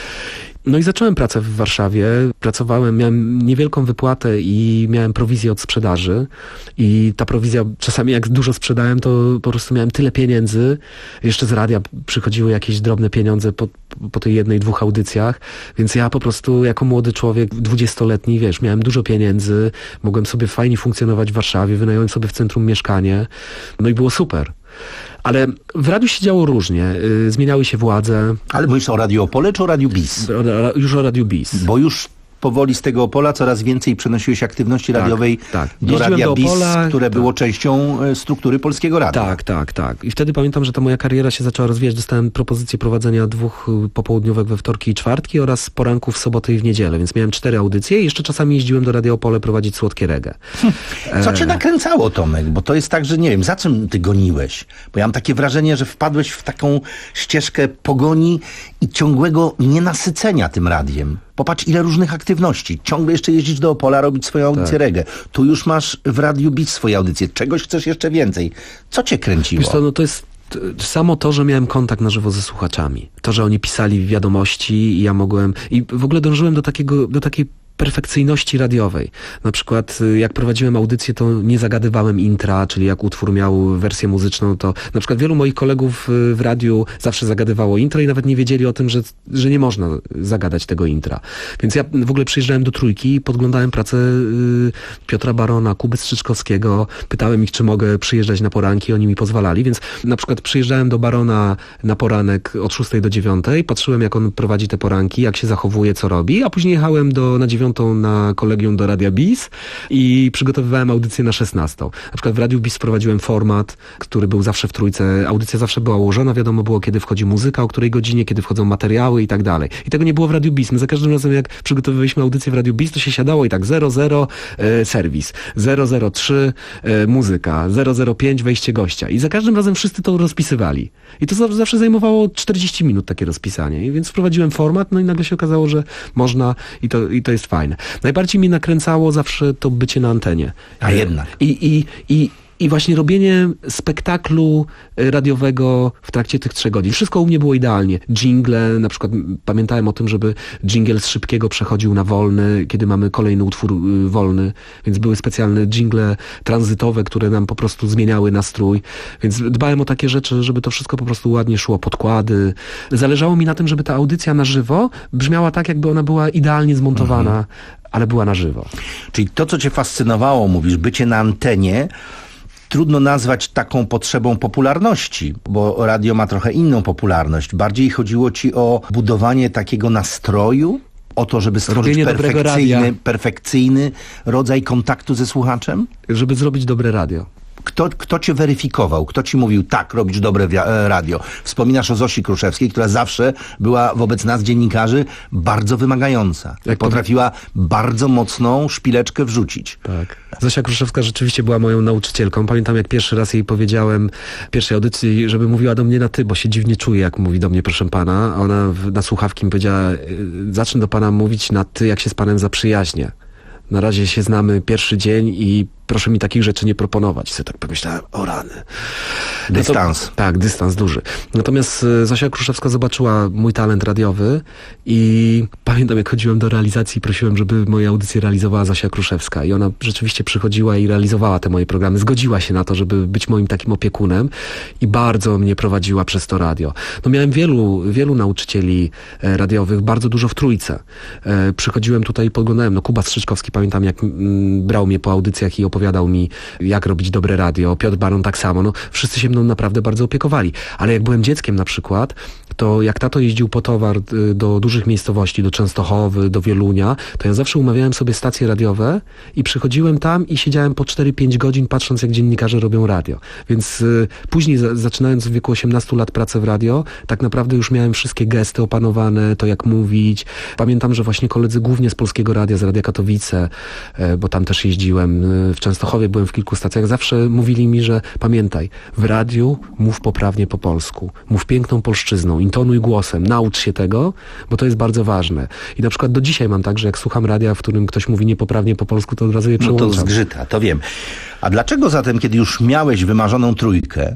No i zacząłem pracę w Warszawie, pracowałem, miałem niewielką wypłatę i miałem prowizję od sprzedaży i ta prowizja, czasami jak dużo sprzedałem, to po prostu miałem tyle pieniędzy, jeszcze z radia przychodziły jakieś drobne pieniądze po, po tej jednej, dwóch audycjach, więc ja po prostu jako młody człowiek, dwudziestoletni, wiesz, miałem dużo pieniędzy, mogłem sobie fajnie funkcjonować w Warszawie, wynająłem sobie w centrum mieszkanie, no i było super. Ale w radiu się działo różnie. Yy, zmieniały się władze. Ale mówisz o Radiu Opole czy o Radiu BIS? O, już o Radiu BIS. Bo już powoli z tego Opola coraz więcej przenosiłeś aktywności tak, radiowej tak. do Radia do BIS, Opola, które tak. było częścią struktury Polskiego Radia. Tak, tak, tak. I wtedy pamiętam, że ta moja kariera się zaczęła rozwijać. Dostałem propozycję prowadzenia dwóch popołudniówek we wtorki i czwartki oraz poranków w sobotę i w niedzielę, więc miałem cztery audycje i jeszcze czasami jeździłem do Radia Opole prowadzić Słodkie Reggae. Co cię nakręcało, Tomek? Bo to jest tak, że nie wiem, za czym ty goniłeś? Bo ja mam takie wrażenie, że wpadłeś w taką ścieżkę pogoni i ciągłego nienasycenia tym radiem. Popatrz, ile różnych aktywności. Ciągle jeszcze jeździć do Opola, robić swoją audycję tak. reggae. Tu już masz w Radiu BIS swoje audycje. Czegoś chcesz jeszcze więcej. Co cię kręciło? Wiesz co, no to jest samo to, że miałem kontakt na żywo ze słuchaczami. To, że oni pisali wiadomości i ja mogłem... I w ogóle dążyłem do takiego, do takiej perfekcyjności radiowej. Na przykład jak prowadziłem audycję, to nie zagadywałem intra, czyli jak utwór miał wersję muzyczną, to na przykład wielu moich kolegów w radiu zawsze zagadywało intro i nawet nie wiedzieli o tym, że, że nie można zagadać tego intra. Więc ja w ogóle przyjeżdżałem do Trójki i podglądałem pracę y, Piotra Barona, Kuby Strzyczkowskiego, pytałem ich, czy mogę przyjeżdżać na poranki, oni mi pozwalali, więc na przykład przyjeżdżałem do Barona na poranek od szóstej do dziewiątej, patrzyłem, jak on prowadzi te poranki, jak się zachowuje, co robi, a później jechałem do, na dziewiątą na kolegium do Radia Bis i przygotowywałem audycję na szesnastą. Na przykład w Radiu Bis wprowadziłem format, który był zawsze w Trójce. Audycja zawsze była ułożona, wiadomo było, kiedy wchodzi muzyka, o której godzinie, kiedy wchodzą materiały i tak dalej. I tego nie było w Radiu Bis. My za każdym razem, jak przygotowywaliśmy audycję w Radiu Bis, to się siadało i tak zero zero e, serwis, zero zero trzy e, muzyka, zero zero pięć wejście gościa. I za każdym razem wszyscy to rozpisywali. I to zawsze zajmowało czterdzieści minut takie rozpisanie. I więc wprowadziłem format, no i nagle się okazało, że można i to, i to jest fajne. Najbardziej mnie nakręcało zawsze to bycie na antenie. A jednak. I, i, i I właśnie robienie spektaklu radiowego w trakcie tych trzech godzin. Wszystko u mnie było idealnie. Dżingle, na przykład pamiętałem o tym, żeby dżingiel z szybkiego przechodził na wolny, kiedy mamy kolejny utwór y, wolny, więc były specjalne dżingle tranzytowe, które nam po prostu zmieniały nastrój. Więc dbałem o takie rzeczy, żeby to wszystko po prostu ładnie szło, podkłady. Zależało mi na tym, żeby ta audycja na żywo brzmiała tak, jakby ona była idealnie zmontowana, mhm. ale była na żywo. Czyli to, co cię fascynowało, mówisz, bycie na antenie, trudno nazwać taką potrzebą popularności, bo radio ma trochę inną popularność. Bardziej chodziło ci o budowanie takiego nastroju, o to, żeby stworzyć perfekcyjny, perfekcyjny rodzaj kontaktu ze słuchaczem? Żeby zrobić dobre radio. Kto, kto cię weryfikował? Kto ci mówił, tak, robisz dobre radio? Wspominasz o Zosi Kruszewskiej, która zawsze była wobec nas, dziennikarzy, bardzo wymagająca. Jak potrafiła powie... bardzo mocną szpileczkę wrzucić. Tak. Zosia Kruszewska rzeczywiście była moją nauczycielką. Pamiętam, jak pierwszy raz jej powiedziałem w pierwszej audycji, żeby mówiła do mnie na ty, bo się dziwnie czuje, jak mówi do mnie, proszę pana. A ona na słuchawki mi powiedziała, zacznę do pana mówić na ty, jak się z panem zaprzyjaźnię. Na razie się znamy pierwszy dzień i proszę mi takich rzeczy nie proponować. I sobie tak pomyślałem, o rany. Dystans. No to, tak, dystans duży. Natomiast Zosia Kruszewska zobaczyła mój talent radiowy i pamiętam, jak chodziłem do realizacji i prosiłem, żeby moje audycje realizowała Zosia Kruszewska. I ona rzeczywiście przychodziła i realizowała te moje programy. Zgodziła się na to, żeby być moim takim opiekunem i bardzo mnie prowadziła przez to radio. No miałem wielu, wielu nauczycieli radiowych, bardzo dużo w Trójce. E, przychodziłem tutaj i podglądałem. No Kuba Strzyczkowski, pamiętam, jak m, brał mnie po audycjach i opowiadał mi, jak robić dobre radio. Piotr Baron tak samo. No, wszyscy się mną naprawdę bardzo opiekowali. Ale jak byłem dzieckiem na przykład, to jak tato jeździł po towar do dużych miejscowości, do Częstochowy, do Wielunia, to ja zawsze umawiałem sobie stacje radiowe i przychodziłem tam i siedziałem po cztery pięć godzin, patrząc, jak dziennikarze robią radio. Więc y, później, za, zaczynając w wieku osiemnastu lat pracę w radio, tak naprawdę już miałem wszystkie gesty opanowane, to jak mówić. Pamiętam, że właśnie koledzy głównie z Polskiego Radia, z Radia Katowice, y, bo tam też jeździłem, y, w Częstochowie byłem w kilku stacjach, zawsze mówili mi, że pamiętaj, w radiu mów poprawnie po polsku, mów piękną polszczyzną, intonuj głosem, naucz się tego, bo to jest bardzo ważne. I na przykład do dzisiaj mam tak, że jak słucham radia, w którym ktoś mówi niepoprawnie po polsku, to od razu je przełączam. No to zgrzyta, to wiem. A dlaczego zatem, kiedy już miałeś wymarzoną Trójkę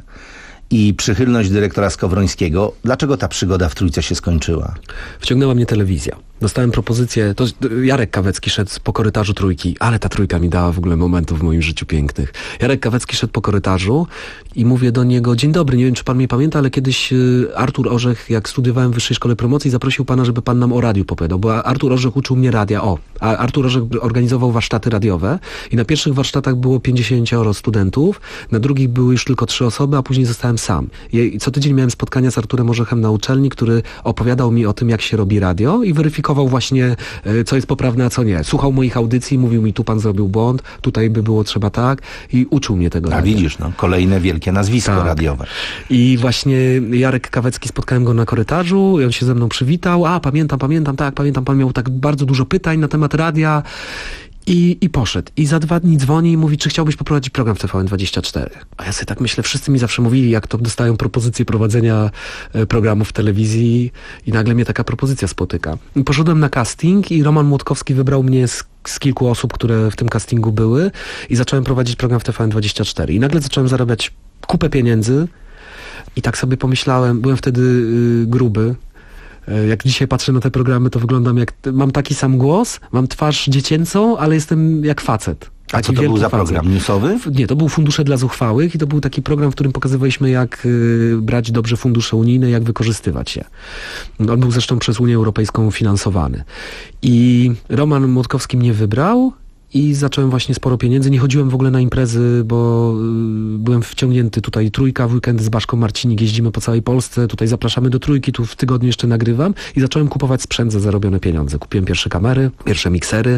i przychylność dyrektora Skowrońskiego, dlaczego ta przygoda w Trójce się skończyła? Wciągnęła mnie telewizja. Dostałem propozycję, to Jarek Kawecki szedł po korytarzu Trójki, ale ta Trójka mi dała w ogóle momentów w moim życiu pięknych. Jarek Kawecki szedł po korytarzu i mówię do niego, dzień dobry, nie wiem, czy pan mnie pamięta, ale kiedyś Artur Orzech, jak studiowałem w Wyższej Szkole Promocji, zaprosił pana, żeby pan nam o radiu opowiadał, bo Artur Orzech uczył mnie radia, o, a Artur Orzech organizował warsztaty radiowe i na pierwszych warsztatach było pięćdziesięcioro studentów, na drugich były już tylko trzy osoby, a później zostałem sam. I co tydzień miałem spotkania z Arturem Orzechem na uczelni, który opowiadał mi o tym, jak się robi radio i weryfikował właśnie, co jest poprawne, a co nie. Słuchał moich audycji, mówił mi, tu pan zrobił błąd, tutaj by było trzeba tak i uczył mnie tego. A radia. Widzisz, no, kolejne wielkie nazwisko tak. radiowe. I właśnie Jarek Kawecki, spotkałem go na korytarzu i on się ze mną przywitał, a pamiętam, pamiętam, tak, pamiętam, pan miał tak bardzo dużo pytań na temat radia. I, I poszedł. I za dwa dni dzwoni i mówi, czy chciałbyś poprowadzić program w T V N dwadzieścia cztery. A ja sobie tak myślę, wszyscy mi zawsze mówili, jak to dostają propozycję prowadzenia programu w telewizji i nagle mnie taka propozycja spotyka. I poszedłem na casting i Roman Młotkowski wybrał mnie z, z kilku osób, które w tym castingu były i zacząłem prowadzić program w T V N dwadzieścia cztery. I nagle zacząłem zarabiać kupę pieniędzy i tak sobie pomyślałem, byłem wtedy y, gruby, Jak dzisiaj patrzę na te programy, to wyglądam jak... Mam taki sam głos, mam twarz dziecięcą, ale jestem jak facet. A co to był za program? Newsowy? Nie, to był Fundusze dla Zuchwałych i to był taki program, w którym pokazywaliśmy, jak y, brać dobrze fundusze unijne, jak wykorzystywać je. On był zresztą przez Unię Europejską finansowany. I Roman Młotkowski mnie wybrał i zacząłem właśnie sporo pieniędzy. Nie chodziłem w ogóle na imprezy, bo y, byłem wciągnięty tutaj Trójka, w weekendy z Baszką Marcinik, jeździmy po całej Polsce, tutaj zapraszamy do Trójki, tu w tygodniu jeszcze nagrywam i zacząłem kupować sprzęt za zarobione pieniądze. Kupiłem pierwsze kamery, pierwsze miksery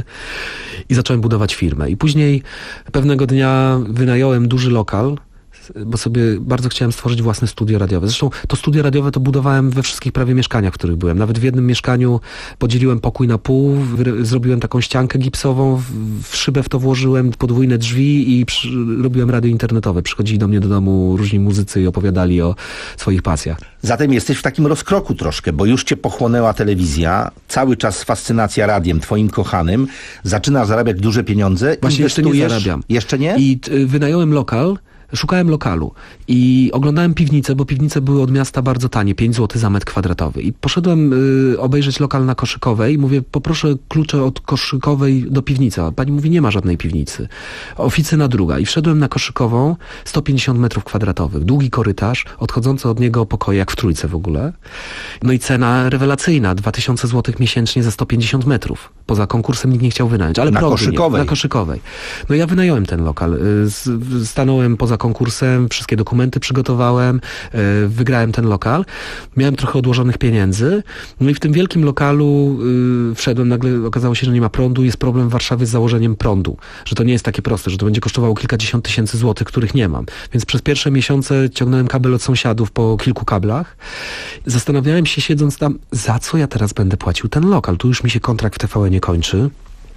i zacząłem budować firmę. I później pewnego dnia wynająłem duży lokal, bo sobie bardzo chciałem stworzyć własne studio radiowe. Zresztą to studio radiowe to budowałem we wszystkich prawie mieszkaniach, w których byłem. Nawet w jednym mieszkaniu podzieliłem pokój na pół, zrobiłem taką ściankę gipsową, w szybę w to włożyłem, podwójne drzwi i przy, robiłem radio internetowe. Przychodzili do mnie do domu różni muzycy i opowiadali o swoich pasjach. Zatem jesteś w takim rozkroku troszkę, bo już cię pochłonęła telewizja, cały czas fascynacja radiem, twoim kochanym, zaczynasz zarabiać duże pieniądze. Właśnie jeszcze nie zarabiam. Jeszcze nie? I t- wynająłem lokal, szukałem lokalu i oglądałem piwnice, bo piwnice były od miasta bardzo tanie, pięć złotych za metr kwadratowy. I poszedłem y, obejrzeć lokal na Koszykowej i mówię, poproszę klucze od Koszykowej do piwnicy. A pani mówi, nie ma żadnej piwnicy. Oficyna druga. I wszedłem na Koszykową, sto pięćdziesiąt metrów kwadratowych, długi korytarz, odchodzący od niego pokoje, jak w Trójce w ogóle. No i cena rewelacyjna, dwa tysiące złotych miesięcznie za sto pięćdziesiąt metrów. Poza konkursem nikt nie chciał wynająć. Ale na Koszykowej. Nie, na Koszykowej. No ja wynająłem ten lokal. Y, stanąłem poza konkursem, wszystkie dokumenty przygotowałem, yy, wygrałem ten lokal. Miałem trochę odłożonych pieniędzy. No i w tym wielkim lokalu yy, wszedłem, nagle okazało się, że nie ma prądu. Jest problem w Warszawie z założeniem prądu. Że to nie jest takie proste, że to będzie kosztowało kilkadziesiąt tysięcy złotych, których nie mam. Więc przez pierwsze miesiące ciągnąłem kabel od sąsiadów po kilku kablach. Zastanawiałem się, siedząc tam, za co ja teraz będę płacił ten lokal. Tu już mi się kontrakt w T V N nie kończy.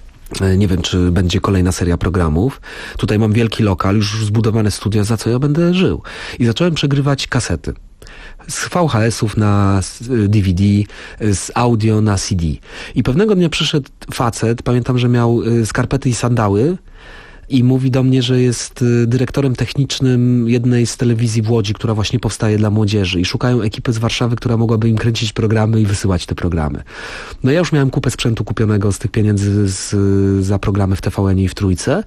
Nie wiem, czy będzie kolejna seria programów. Tutaj mam wielki lokal, już zbudowane studia, za co ja będę żył. I zacząłem przegrywać kasety. Z V H S ów na D V D, z audio na C D. I pewnego dnia przyszedł facet, pamiętam, że miał skarpety i sandały, i mówi do mnie, że jest dyrektorem technicznym jednej z telewizji w Łodzi, która właśnie powstaje dla młodzieży i szukają ekipy z Warszawy, która mogłaby im kręcić programy i wysyłać te programy. No ja już miałem kupę sprzętu kupionego z tych pieniędzy z, za programy w T V N i w Trójce.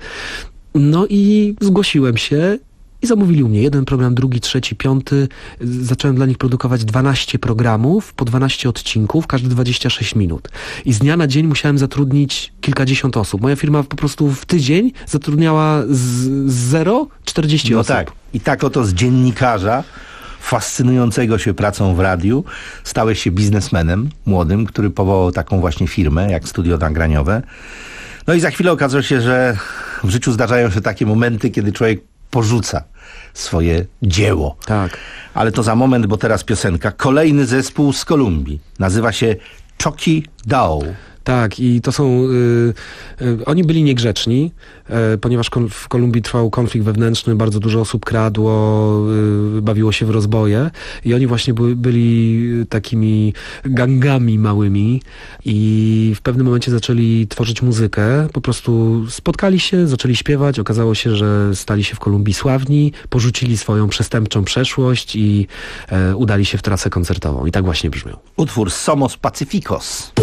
No i zgłosiłem się i zamówili u mnie jeden program, drugi, trzeci, piąty. Zacząłem dla nich produkować dwanaście programów, po dwanaście odcinków, każdy dwadzieścia sześć minut. I z dnia na dzień musiałem zatrudnić kilkadziesiąt osób. Moja firma po prostu w tydzień zatrudniała z, z zero czterdzieści no osób. Tak. I tak oto z dziennikarza fascynującego się pracą w radiu stałeś się biznesmenem młodym, który powołał taką właśnie firmę jak Studio Nagraniowe. No i za chwilę okazało się, że w życiu zdarzają się takie momenty, kiedy człowiek porzuca swoje dzieło. Tak. Ale to za moment, bo teraz piosenka. Kolejny zespół z Kolumbii. Nazywa się Choki Dao. Tak, i to są... Yy, yy, oni byli niegrzeczni, yy, ponieważ kon- w Kolumbii trwał konflikt wewnętrzny, bardzo dużo osób kradło, yy, bawiło się w rozboje i oni właśnie by, byli takimi gangami małymi i w pewnym momencie zaczęli tworzyć muzykę. Po prostu spotkali się, zaczęli śpiewać, okazało się, że stali się w Kolumbii sławni, porzucili swoją przestępczą przeszłość i yy, udali się w trasę koncertową. I tak właśnie brzmią. Utwór Somos Pacificos.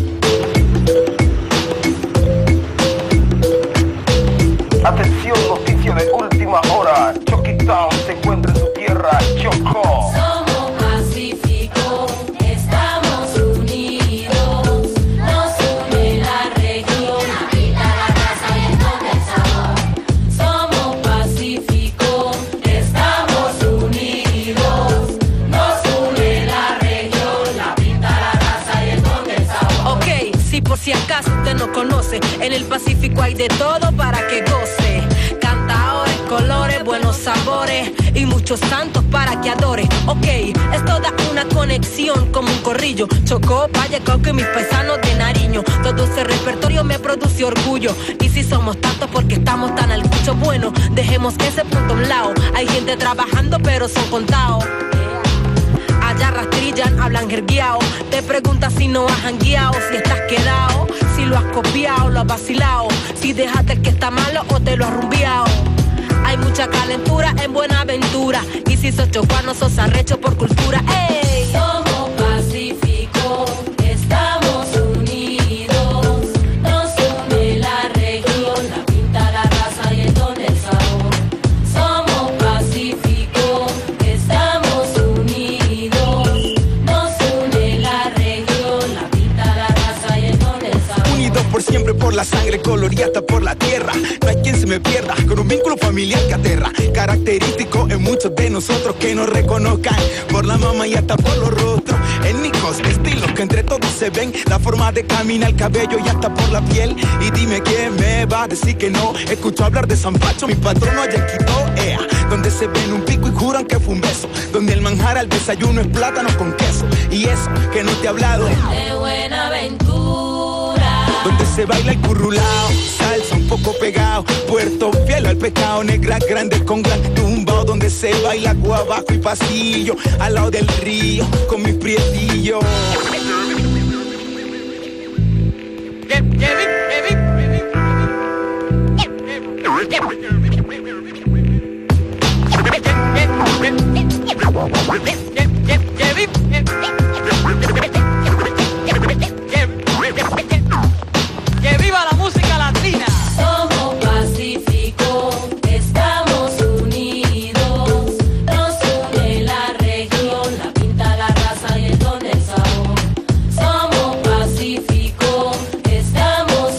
Atención, noticia de última hora. Chucky Town se encuentra en su tierra, Chocó. Somos pacíficos, estamos unidos. Nos une la región, habita la raza y esconde el sabor. Somos pacíficos, estamos unidos. Nos une la región, habita la raza y esconde el sabor. Ok, si por si acaso usted no conoce, en el Pacífico hay de todo para que goce. Cantaores, colores, buenos sabores y muchos santos para que adore. Ok, es toda una conexión como un corrillo. Chocó, Valle, Cauca y mis paisanos de Nariño. Todo ese repertorio me produce orgullo. Y si somos tantos porque estamos tan al cucho, bueno, dejemos que ese punto a un lado. Hay gente trabajando pero son contados. Allá rastrillan, hablan jergueao. Te preguntas si no has jangueado, si estás quedado, si lo has copiado, lo has vacilado, si dejaste el que está malo o te lo has rumbeado. Hay mucha calentura en Buenaventura y si sos chocuano sos arrecho por cultura. ¡Ey! Somos pacíficos, color y hasta por la tierra. No hay quien se me pierda, con un vínculo familiar que aterra. Característico en muchos de nosotros que nos reconozcan por la mama y hasta por los rostros. Étnicos, estilos que entre todos se ven. La forma de caminar, el cabello y hasta por la piel. Y dime quién me va a decir que no. Escucho hablar de San Pacho, mi patrono allá en Quito, ea. Donde se ven un pico y juran que fue un beso. Donde el manjar al desayuno es plátano con queso. Y eso que no te he hablado de Buenaventura, donde se baila el currulao, salsa un poco pegado. Puerto Fiel al pecado, negras grandes con gran tumbao. Donde se baila guabaco y pasillo, al lado del río con mis prietillos. ¡Que viva la música latina! Somos pacíficos, estamos unidos. Nos une la región, la pinta, la raza y el don del sabor. Somos pacíficos, estamos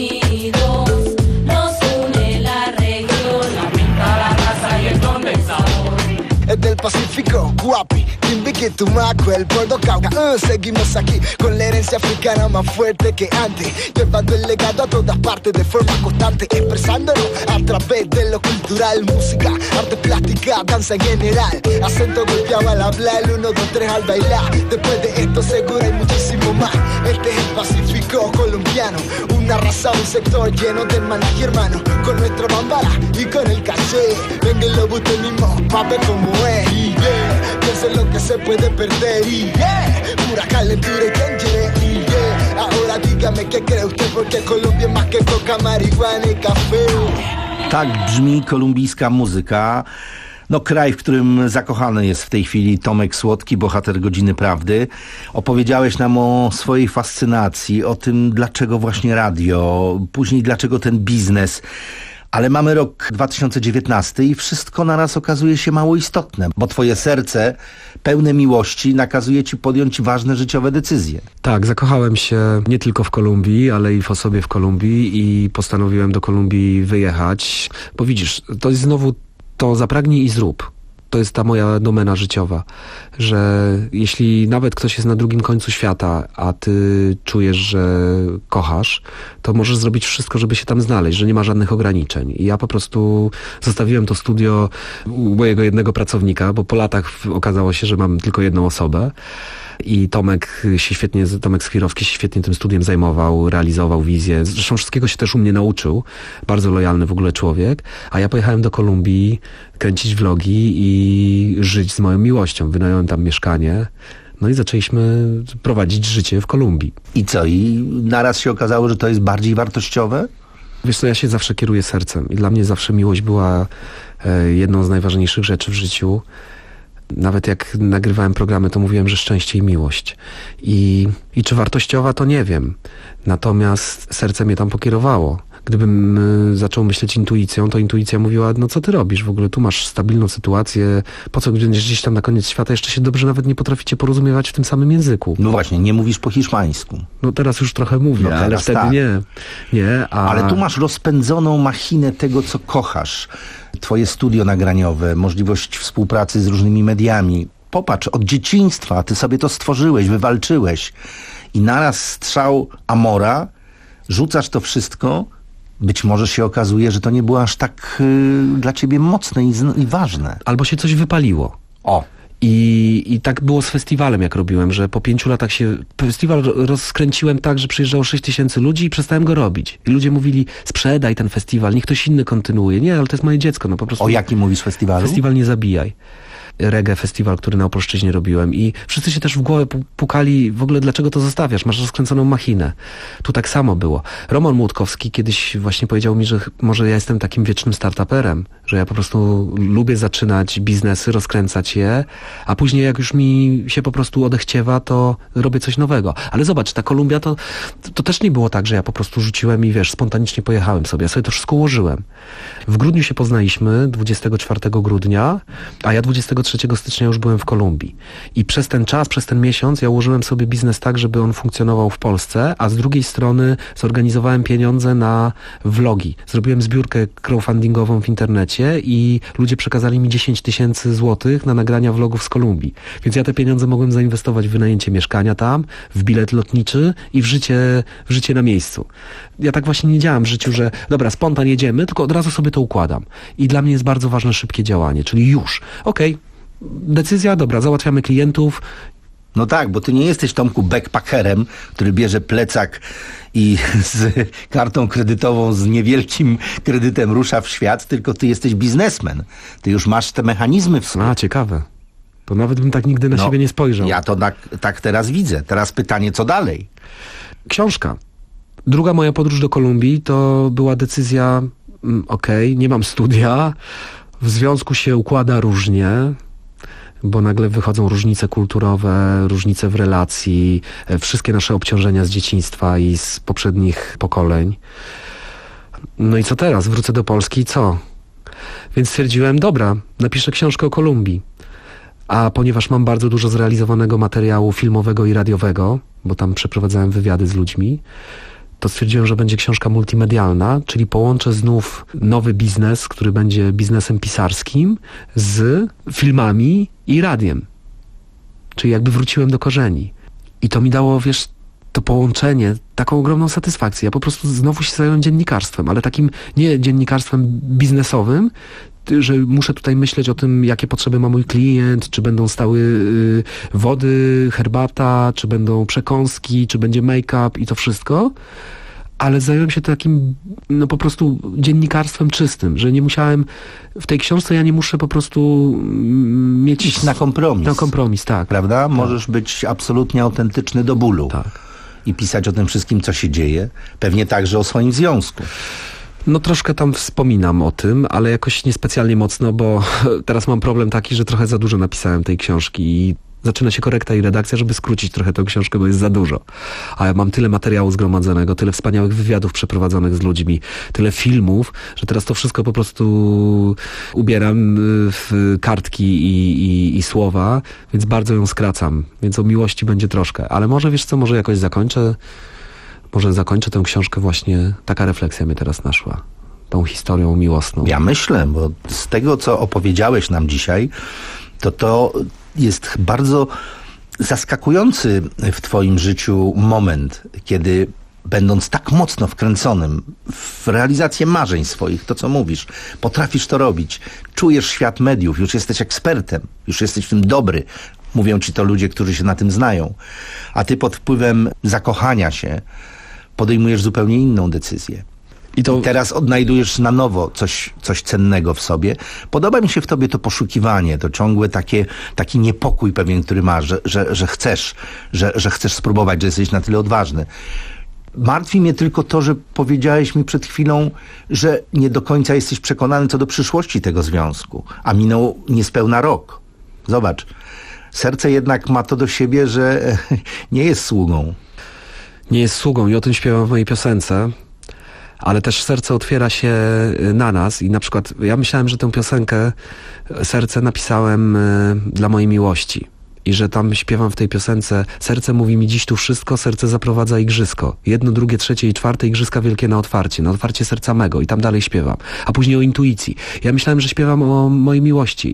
unidos. Nos une la región, la pinta, la raza y el don del sabor. Es del Pacífico, guapi, Timbiqui, Tumaco, el Puerto Cauca. Uh, seguimos aquí con la herencia africana más fuerte que antes, llevando el legado a todas partes de forma constante, expresándonos a través de lo cultural, música, arte plástica, danza en general. Acento golpeado al hablar, el uno, dos, tres al bailar. Después de esto seguro hay muchísimo más. Este es el Pacífico colombiano, una raza, un sector lleno de hermanas y hermanos, con nuestra bambara y con el caché. Venga y lo busque mismo, pa' ver cómo es. Y yeah, piensa en lo que se puede perder. Y yeah, pura calentura y danger. Y yeah, ahora dígame qué cree usted, porque Colombia es más que coca, marihuana y café. Tak brzmi kolumbijska muzyka. No, kraj, w którym zakochany jest w tej chwili Tomek Słodki, bohater Godziny Prawdy. Opowiedziałeś nam o swojej fascynacji, o tym, dlaczego właśnie radio, później dlaczego ten biznes. Ale mamy rok dwa tysiące dziewiętnasty i wszystko naraz okazuje się mało istotne, bo twoje serce, pełne miłości, nakazuje ci podjąć ważne życiowe decyzje. Tak, zakochałem się nie tylko w Kolumbii, ale i w osobie w Kolumbii i postanowiłem do Kolumbii wyjechać, bo widzisz, to jest znowu to zapragnij i zrób. To jest ta moja domena życiowa, że jeśli nawet ktoś jest na drugim końcu świata, a ty czujesz, że kochasz, to możesz zrobić wszystko, żeby się tam znaleźć, że nie ma żadnych ograniczeń. I ja po prostu zostawiłem to studio u mojego jednego pracownika, bo po latach okazało się, że mam tylko jedną osobę. I Tomek się świetnie, Tomek Skwirowski się świetnie tym studiem zajmował, realizował wizję. Zresztą wszystkiego się też u mnie nauczył. Bardzo lojalny w ogóle człowiek. A ja pojechałem do Kolumbii kręcić vlogi i żyć z moją miłością. Wynająłem tam mieszkanie. No i zaczęliśmy prowadzić życie w Kolumbii. I co? I naraz się okazało, że to jest bardziej wartościowe? Wiesz co, ja się zawsze kieruję sercem. I dla mnie zawsze miłość była e, jedną z najważniejszych rzeczy w życiu. Nawet jak nagrywałem programy, to mówiłem, że szczęście i miłość. I, i czy wartościowa, to nie wiem. Natomiast serce mnie tam pokierowało. Gdybym y, zaczął myśleć intuicją, to intuicja mówiła, no co ty robisz? W ogóle tu masz stabilną sytuację, po co będziesz gdzieś tam na koniec świata, jeszcze się dobrze nawet nie potraficie porozumiewać w tym samym języku. No właśnie, nie mówisz po hiszpańsku. No teraz już trochę mówię, no, ale wtedy tak. nie. nie a... Ale tu masz rozpędzoną machinę tego, co kochasz. Twoje studio nagraniowe, możliwość współpracy z różnymi mediami. Popatrz, od dzieciństwa ty sobie to stworzyłeś, wywalczyłeś. I naraz strzał Amora, rzucasz to wszystko. Być może się okazuje, że to nie było aż tak y, dla ciebie mocne i, i ważne. Albo się coś wypaliło. O. I, I tak było z festiwalem, jak robiłem, że po pięciu latach się festiwal rozkręciłem tak, że przyjeżdżało sześć tysięcy ludzi i przestałem go robić. I ludzie mówili, sprzedaj ten festiwal, niech ktoś inny kontynuuje. Nie, ale to jest moje dziecko, no po prostu. O jakim mówisz festiwalu? Festiwal Nie Zabijaj. Reggae festiwal, który na Opolszczyźnie robiłem i wszyscy się też w głowę pukali, w ogóle dlaczego to zostawiasz, masz rozkręconą machinę. Tu tak samo było. Roman Młódkowski kiedyś właśnie powiedział mi, że może ja jestem takim wiecznym startuperem, że ja po prostu lubię zaczynać biznesy, rozkręcać je, a później jak już mi się po prostu odechciewa, to robię coś nowego. Ale zobacz, ta Kolumbia to, to też nie było tak, że ja po prostu rzuciłem i wiesz, spontanicznie pojechałem sobie. Ja sobie to wszystko ułożyłem. W grudniu się poznaliśmy, dwudziestego czwartego grudnia, a ja dwudziestego trzeciego trzeciego stycznia już byłem w Kolumbii. I przez ten czas, przez ten miesiąc ja ułożyłem sobie biznes tak, żeby on funkcjonował w Polsce, a z drugiej strony zorganizowałem pieniądze na vlogi. Zrobiłem zbiórkę crowdfundingową w internecie i ludzie przekazali mi dziesięć tysięcy złotych na nagrania vlogów z Kolumbii. Więc ja te pieniądze mogłem zainwestować w wynajęcie mieszkania tam, w bilet lotniczy i w życie, w życie na miejscu. Ja tak właśnie nie działam w życiu, że dobra, spontan jedziemy, tylko od razu sobie to układam. I dla mnie jest bardzo ważne szybkie działanie, czyli już. Okej, okay, decyzja, dobra, załatwiamy klientów. No tak, bo ty nie jesteś, Tomku, backpackerem, który bierze plecak i z kartą kredytową, z niewielkim kredytem rusza w świat, tylko ty jesteś biznesmen. Ty już masz te mechanizmy w sobie. A, ciekawe. To nawet bym tak nigdy na no, siebie nie spojrzał. Ja to tak, tak teraz widzę. Teraz pytanie, co dalej? Książka. Druga moja podróż do Kolumbii to była decyzja, mm, okej, okay, nie mam studia, w związku się układa różnie, bo nagle wychodzą różnice kulturowe, różnice w relacji, wszystkie nasze obciążenia z dzieciństwa i z poprzednich pokoleń. No i co teraz? Wrócę do Polski i co? Więc stwierdziłem, dobra, napiszę książkę o Kolumbii. A ponieważ mam bardzo dużo zrealizowanego materiału filmowego i radiowego, bo tam przeprowadzałem wywiady z ludźmi, to stwierdziłem, że będzie książka multimedialna, czyli połączę znów nowy biznes, który będzie biznesem pisarskim, z filmami i radiem. Czyli jakby wróciłem do korzeni. I to mi dało, wiesz, to połączenie, taką ogromną satysfakcję. Ja po prostu znowu się zająłem dziennikarstwem, ale takim nie dziennikarstwem biznesowym, że muszę tutaj myśleć o tym, jakie potrzeby ma mój klient, czy będą stały y, wody, herbata, czy będą przekąski, czy będzie make-up i to wszystko, ale zająłem się takim, no po prostu dziennikarstwem czystym, że nie musiałem, w tej książce ja nie muszę po prostu mieć... Iść na kompromis. Na kompromis, tak. Prawda? Tak. Możesz być absolutnie autentyczny do bólu. Tak. I pisać o tym wszystkim, co się dzieje. Pewnie także o swoim związku. No troszkę tam wspominam o tym, ale jakoś niespecjalnie mocno, bo teraz mam problem taki, że trochę za dużo napisałem tej książki i zaczyna się korekta i redakcja, żeby skrócić trochę tę książkę, bo jest za dużo. A ja mam tyle materiału zgromadzonego, tyle wspaniałych wywiadów przeprowadzonych z ludźmi, tyle filmów, że teraz to wszystko po prostu ubieram w kartki i, i, i słowa, więc bardzo ją skracam. Więc o miłości będzie troszkę. Ale może, wiesz co, może jakoś zakończę Może zakończę tę książkę właśnie, taka refleksja mnie teraz naszła, tą historią miłosną. Ja myślę, bo z tego, co opowiedziałeś nam dzisiaj, to to jest bardzo zaskakujący w twoim życiu moment, kiedy będąc tak mocno wkręconym w realizację marzeń swoich, to co mówisz, potrafisz to robić, czujesz świat mediów, już jesteś ekspertem, już jesteś w tym dobry. Mówią ci to ludzie, którzy się na tym znają. A ty pod wpływem zakochania się podejmujesz zupełnie inną decyzję. I, to... I teraz odnajdujesz na nowo coś, coś cennego w sobie. Podoba mi się w tobie to poszukiwanie, to ciągłe takie, taki niepokój pewien, który masz, że, że, że chcesz, że, że chcesz spróbować, że jesteś na tyle odważny. Martwi mnie tylko to, że powiedziałeś mi przed chwilą, że nie do końca jesteś przekonany co do przyszłości tego związku, a minął niespełna rok. Zobacz, serce jednak ma to do siebie, że nie jest sługą. Nie jest sługą i o tym śpiewam w mojej piosence, ale też serce otwiera się na nas i na przykład ja myślałem, że tę piosenkę Serce napisałem dla mojej miłości i że tam śpiewam w tej piosence: serce mówi mi dziś tu wszystko, serce zaprowadza igrzysko. Jedno, drugie, trzecie i czwarte igrzyska wielkie na otwarcie, na otwarcie serca mego i tam dalej śpiewam. A później o intuicji. Ja myślałem, że śpiewam o mojej miłości.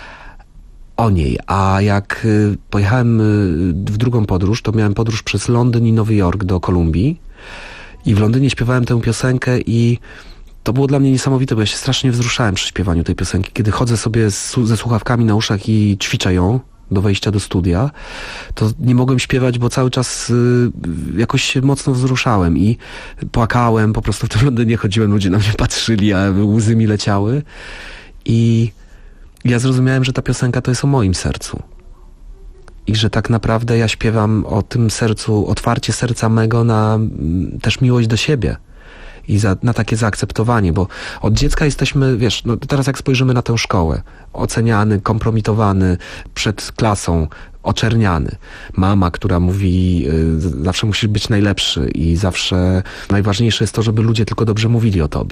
O niej, a jak y, pojechałem y, w drugą podróż, to miałem podróż przez Londyn i Nowy Jork do Kolumbii i w Londynie śpiewałem tę piosenkę i to było dla mnie niesamowite, bo ja się strasznie wzruszałem przy śpiewaniu tej piosenki. Kiedy chodzę sobie z, ze słuchawkami na uszach i ćwiczę ją do wejścia do studia, to nie mogłem śpiewać, bo cały czas y, jakoś się mocno wzruszałem i płakałem, po prostu w tym Londynie chodziłem, ludzie na mnie patrzyli, a łzy mi leciały i ja zrozumiałem, że ta piosenka to jest o moim sercu. I że tak naprawdę ja śpiewam o tym sercu, otwarcie serca mego na m, też miłość do siebie. I za, na takie zaakceptowanie, bo od dziecka jesteśmy, wiesz, no teraz jak spojrzymy na tę szkołę, oceniany, kompromitowany przed klasą, oczerniany. Mama, która mówi, y, zawsze musisz być najlepszy i zawsze najważniejsze jest to, żeby ludzie tylko dobrze mówili o tobie.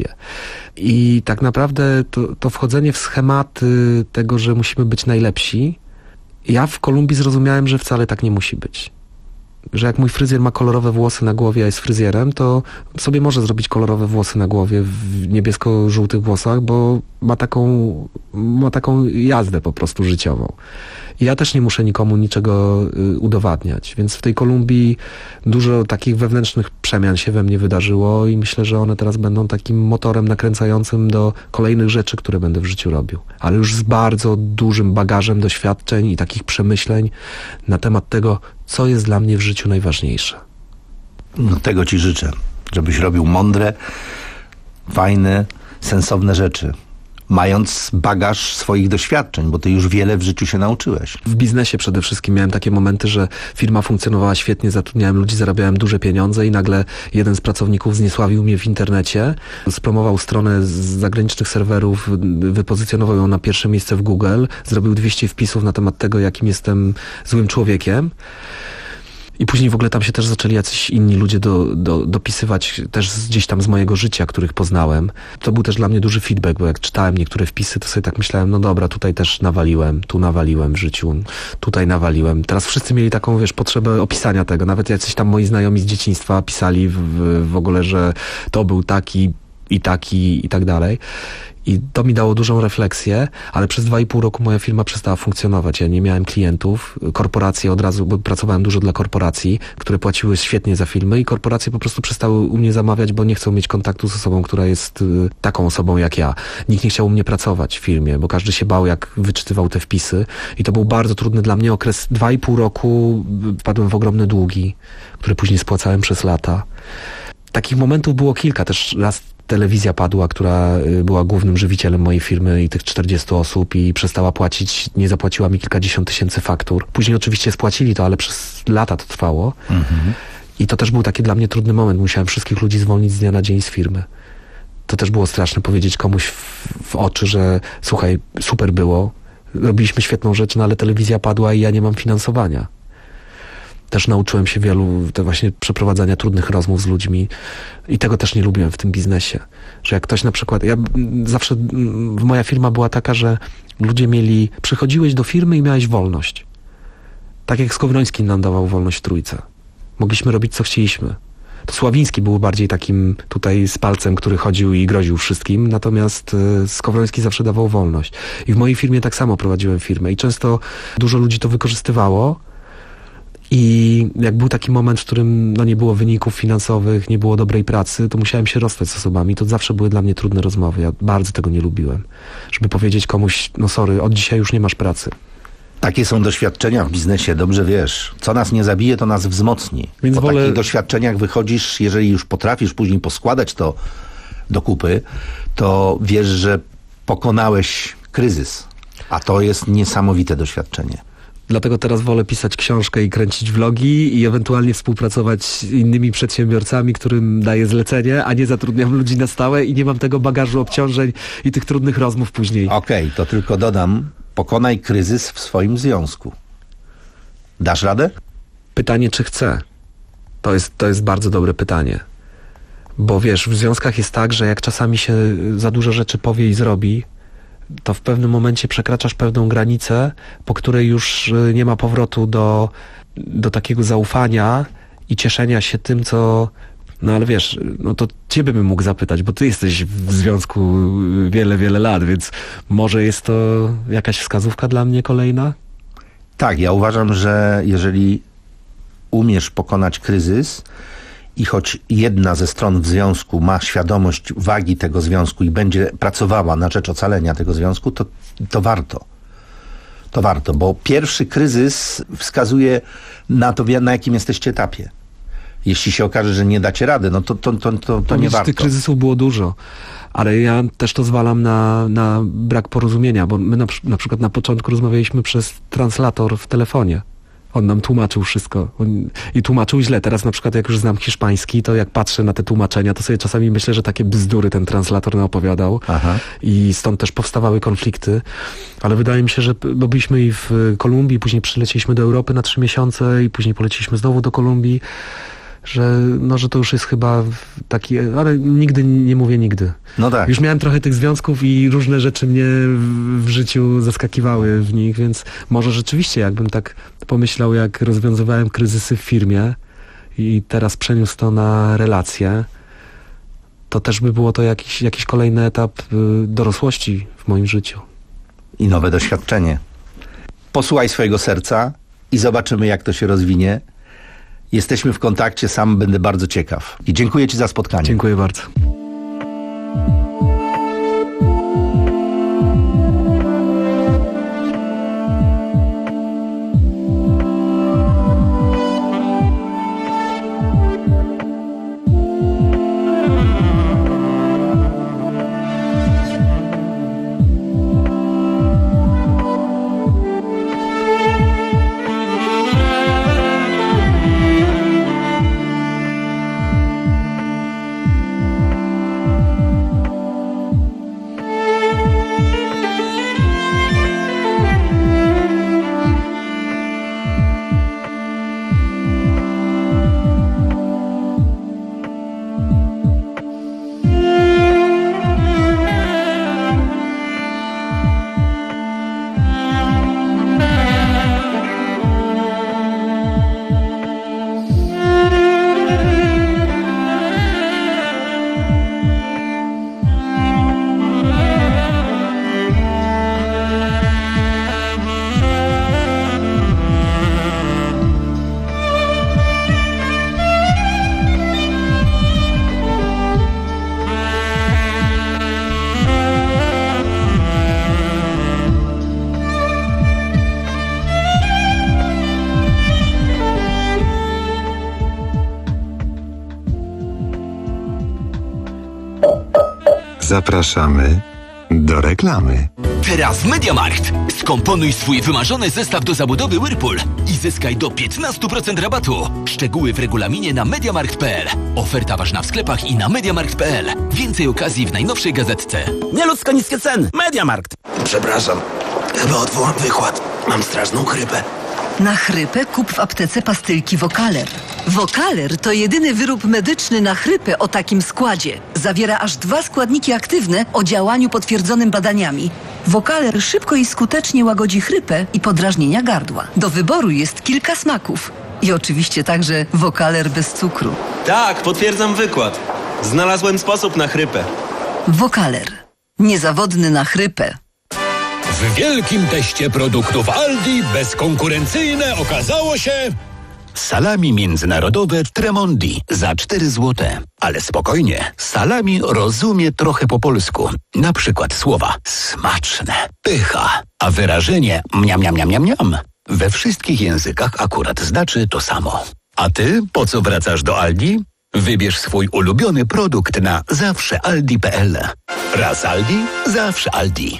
I tak naprawdę to, to wchodzenie w schematy tego, że musimy być najlepsi, ja w Kolumbii zrozumiałem, że wcale tak nie musi być. Że jak mój fryzjer ma kolorowe włosy na głowie, a jest fryzjerem, to sobie może zrobić kolorowe włosy na głowie w niebiesko-żółtych włosach, bo ma taką, ma taką jazdę po prostu życiową. I ja też nie muszę nikomu niczego y, udowadniać, więc w tej Kolumbii dużo takich wewnętrznych przemian się we mnie wydarzyło i myślę, że one teraz będą takim motorem nakręcającym do kolejnych rzeczy, które będę w życiu robił. Ale już z bardzo dużym bagażem doświadczeń i takich przemyśleń na temat tego, co jest dla mnie w życiu najważniejsze. No tego ci życzę, żebyś robił mądre, fajne, sensowne rzeczy, mając bagaż swoich doświadczeń, bo ty już wiele w życiu się nauczyłeś. W biznesie przede wszystkim miałem takie momenty, że firma funkcjonowała świetnie, zatrudniałem ludzi, zarabiałem duże pieniądze i nagle jeden z pracowników zniesławił mnie w internecie, spromował stronę z zagranicznych serwerów, wypozycjonował ją na pierwsze miejsce w Google, zrobił dwieście wpisów na temat tego, jakim jestem złym człowiekiem. I później w ogóle tam się też zaczęli jacyś inni ludzie do, do, dopisywać też z, gdzieś tam z mojego życia, których poznałem. To był też dla mnie duży feedback, bo jak czytałem niektóre wpisy, to sobie tak myślałem, no dobra, tutaj też nawaliłem, tu nawaliłem w życiu, tutaj nawaliłem. Teraz wszyscy mieli taką, wiesz, potrzebę opisania tego. Nawet jacyś tam moi znajomi z dzieciństwa pisali w, w, w ogóle, że to był taki i taki i tak dalej. I to mi dało dużą refleksję, ale przez dwa i pół roku moja firma przestała funkcjonować. Ja nie miałem klientów, korporacje od razu, bo pracowałem dużo dla korporacji, które płaciły świetnie za filmy i korporacje po prostu przestały u mnie zamawiać, bo nie chcą mieć kontaktu z osobą, która jest y, taką osobą jak ja. Nikt nie chciał u mnie pracować w firmie, bo każdy się bał, jak wyczytywał te wpisy i to był bardzo trudny dla mnie okres. Dwa i pół roku wpadłem w ogromne długi, które później spłacałem przez lata. Takich momentów było kilka, też raz telewizja padła, która była głównym żywicielem mojej firmy i tych czterdziestu osób i przestała płacić, nie zapłaciła mi kilkadziesiąt tysięcy faktur. Później oczywiście spłacili to, ale przez lata to trwało. Mhm. I to też był taki dla mnie trudny moment. Musiałem wszystkich ludzi zwolnić z dnia na dzień z firmy. To też było straszne powiedzieć komuś w, w oczy, że słuchaj, super było, robiliśmy świetną rzecz, no ale telewizja padła i ja nie mam finansowania. Też nauczyłem się wielu te właśnie przeprowadzania trudnych rozmów z ludźmi i tego też nie lubiłem w tym biznesie. Że jak ktoś na przykład, ja zawsze, moja firma była taka, że ludzie mieli, przychodziłeś do firmy i miałeś wolność. Tak jak Skowroński nam dawał wolność w Trójce. Mogliśmy robić co chcieliśmy. To Sławiński był bardziej takim tutaj z palcem, który chodził i groził wszystkim, natomiast Skowroński zawsze dawał wolność. I w mojej firmie tak samo prowadziłem firmę i często dużo ludzi to wykorzystywało. I jak był taki moment, w którym no, nie było wyników finansowych, nie było dobrej pracy, to musiałem się rozstać z osobami. To zawsze były dla mnie trudne rozmowy. Ja bardzo tego nie lubiłem. Żeby powiedzieć komuś, no sorry, od dzisiaj już nie masz pracy. Takie są doświadczenia w biznesie, dobrze wiesz. Co nas nie zabije, to nas wzmocni. Więc po wolę... takich doświadczeniach wychodzisz, jeżeli już potrafisz później poskładać to do kupy, to wiesz, że pokonałeś kryzys. A to jest niesamowite doświadczenie. Dlatego teraz wolę pisać książkę i kręcić vlogi i ewentualnie współpracować z innymi przedsiębiorcami, którym daję zlecenie, a nie zatrudniam ludzi na stałe i nie mam tego bagażu obciążeń i tych trudnych rozmów później. Okej, okay, to tylko dodam, pokonaj kryzys w swoim związku. Dasz radę? Pytanie, czy chcę? To jest, to jest bardzo dobre pytanie. Bo wiesz, w związkach jest tak, że jak czasami się za dużo rzeczy powie i zrobi, to w pewnym momencie przekraczasz pewną granicę, po której już nie ma powrotu do, do takiego zaufania i cieszenia się tym, co... No ale wiesz, no to ciebie bym mógł zapytać, bo ty jesteś w związku wiele, wiele lat, więc może jest to jakaś wskazówka dla mnie kolejna? Tak, ja uważam, że jeżeli umiesz pokonać kryzys i choć jedna ze stron w związku ma świadomość wagi tego związku i będzie pracowała na rzecz ocalenia tego związku, to, to warto. To warto, bo pierwszy kryzys wskazuje na to, na jakim jesteście etapie. Jeśli się okaże, że nie dacie rady, no to, to, to, to, to nie warto. Tych kryzysów było dużo, ale ja też to zwalam na, na brak porozumienia, bo my na, na przykład na początku rozmawialiśmy przez translator w telefonie. On nam tłumaczył wszystko. On, I tłumaczył źle. Teraz na przykład jak już znam hiszpański, to jak patrzę na te tłumaczenia, to sobie czasami myślę, że takie bzdury ten translator nam opowiadał. Aha. I stąd też powstawały konflikty. Ale wydaje mi się, że bo byliśmy i w Kolumbii, później przylecieliśmy do Europy na trzy miesiące i później poleciliśmy znowu do Kolumbii, że, no, że to już jest chyba taki, ale nigdy nie mówię nigdy. No tak. Już miałem trochę tych związków i różne rzeczy mnie w, w życiu zaskakiwały w nich, więc może rzeczywiście jakbym tak pomyślał, jak rozwiązywałem kryzysy w firmie i teraz przeniósł to na relacje, to też by było to jakiś, jakiś kolejny etap dorosłości w moim życiu. I nowe doświadczenie. Posłuchaj swojego serca i zobaczymy, jak to się rozwinie. Jesteśmy w kontakcie, sam będę bardzo ciekaw. I dziękuję Ci za spotkanie. Dziękuję bardzo. Zapraszamy do reklamy. Teraz MediaMarkt. Skomponuj swój wymarzony zestaw do zabudowy Whirlpool i zyskaj do piętnaście procent rabatu. Szczegóły w regulaminie na mediamarkt kropka p l. Oferta ważna w sklepach i na mediamarkt kropka p l. Więcej okazji w najnowszej gazetce. Nieludzko niskie ceny. MediaMarkt. Przepraszam, chyba odwołam wykład. Mam straszną chrypę. Na chrypę kup w aptece pastylki Wokaler. Wokaler to jedyny wyrób medyczny na chrypę o takim składzie. Zawiera aż dwa składniki aktywne o działaniu potwierdzonym badaniami. Wokaler szybko i skutecznie łagodzi chrypę i podrażnienia gardła. Do wyboru jest kilka smaków. I oczywiście także Wokaler bez cukru. Tak, potwierdzam wykład. Znalazłem sposób na chrypę. Wokaler. Niezawodny na chrypę. W wielkim teście produktów Aldi bezkonkurencyjne okazało się... Salami międzynarodowe Tremondi za cztery złote. Ale spokojnie, salami rozumie trochę po polsku. Na przykład słowa smaczne, pycha, a wyrażenie mniam, mniam, mniam, mniam, mniam. We wszystkich językach akurat znaczy to samo. A ty po co wracasz do Aldi? Wybierz swój ulubiony produkt na zawsze aldi kropka p l. Raz Aldi, zawsze Aldi.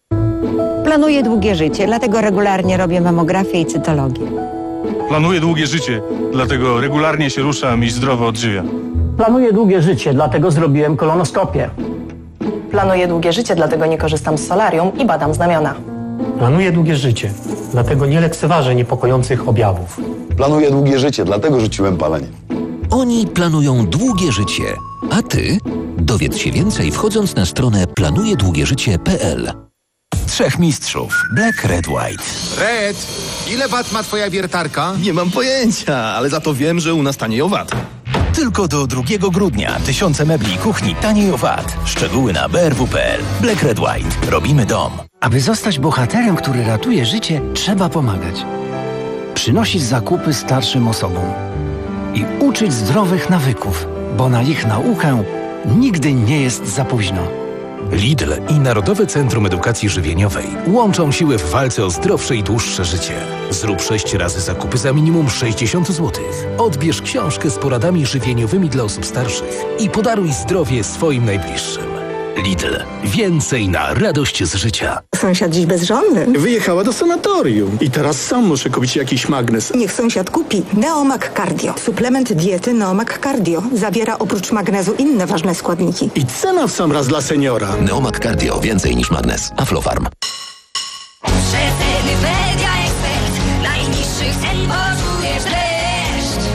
Planuję długie życie, dlatego regularnie robię mamografię i cytologię. Planuję długie życie, dlatego regularnie się ruszam i zdrowo odżywiam. Planuję długie życie, dlatego zrobiłem kolonoskopię. Planuję długie życie, dlatego nie korzystam z solarium i badam znamiona. Planuję długie życie, dlatego nie lekceważę niepokojących objawów. Planuję długie życie, dlatego rzuciłem palenie. Oni planują długie życie, a ty dowiedz się więcej wchodząc na stronę planuje długie życie kropka p l. Trzech mistrzów. Black, Red, White. Red, ile wat ma twoja wiertarka? Nie mam pojęcia, ale za to wiem, że u nas tanieją wat. Tylko do drugiego grudnia tysiące mebli i kuchni taniej o wat. Szczegóły na b r w kropka p l. Black, Red, White. Robimy dom. Aby zostać bohaterem, który ratuje życie, trzeba pomagać. Przynosić zakupy starszym osobom. I uczyć zdrowych nawyków, bo na ich naukę nigdy nie jest za późno. Lidl i Narodowe Centrum Edukacji Żywieniowej łączą siły w walce o zdrowsze i dłuższe życie. Zrób sześć razy zakupy za minimum sześćdziesiąt złotych. Odbierz książkę z poradami żywieniowymi dla osób starszych i podaruj zdrowie swoim najbliższym. Lidl. Więcej na radość z życia. Sąsiad dziś bezżonny. Wyjechała do sanatorium i teraz sam muszę kupić jakiś magnes. Niech sąsiad kupi Neomag Cardio. Suplement diety Neomag Cardio zawiera oprócz magnezu inne ważne składniki. I cena w sam raz dla seniora. Neomag Cardio. Więcej niż magnes. Aflofarm. Przeceny Media Expert. Najniższych cen poczujesz dreszcz.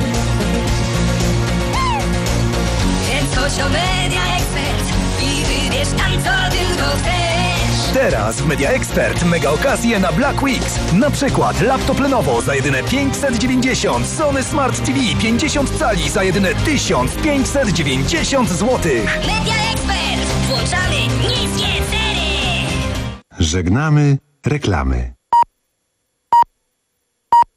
Więc chodź do Media Expert i wybierz tam co tylko chcesz. Teraz w Media Expert mega okazje na Black Weeks. Na przykład laptop Lenovo za jedyne pięćset dziewięćdziesiąt, Sony Smart T V pięćdziesiąt cali za jedyne tysiąc pięćset dziewięćdziesiąt złotych. Media Expert. Włączamy niskie ceny. Żegnamy reklamy.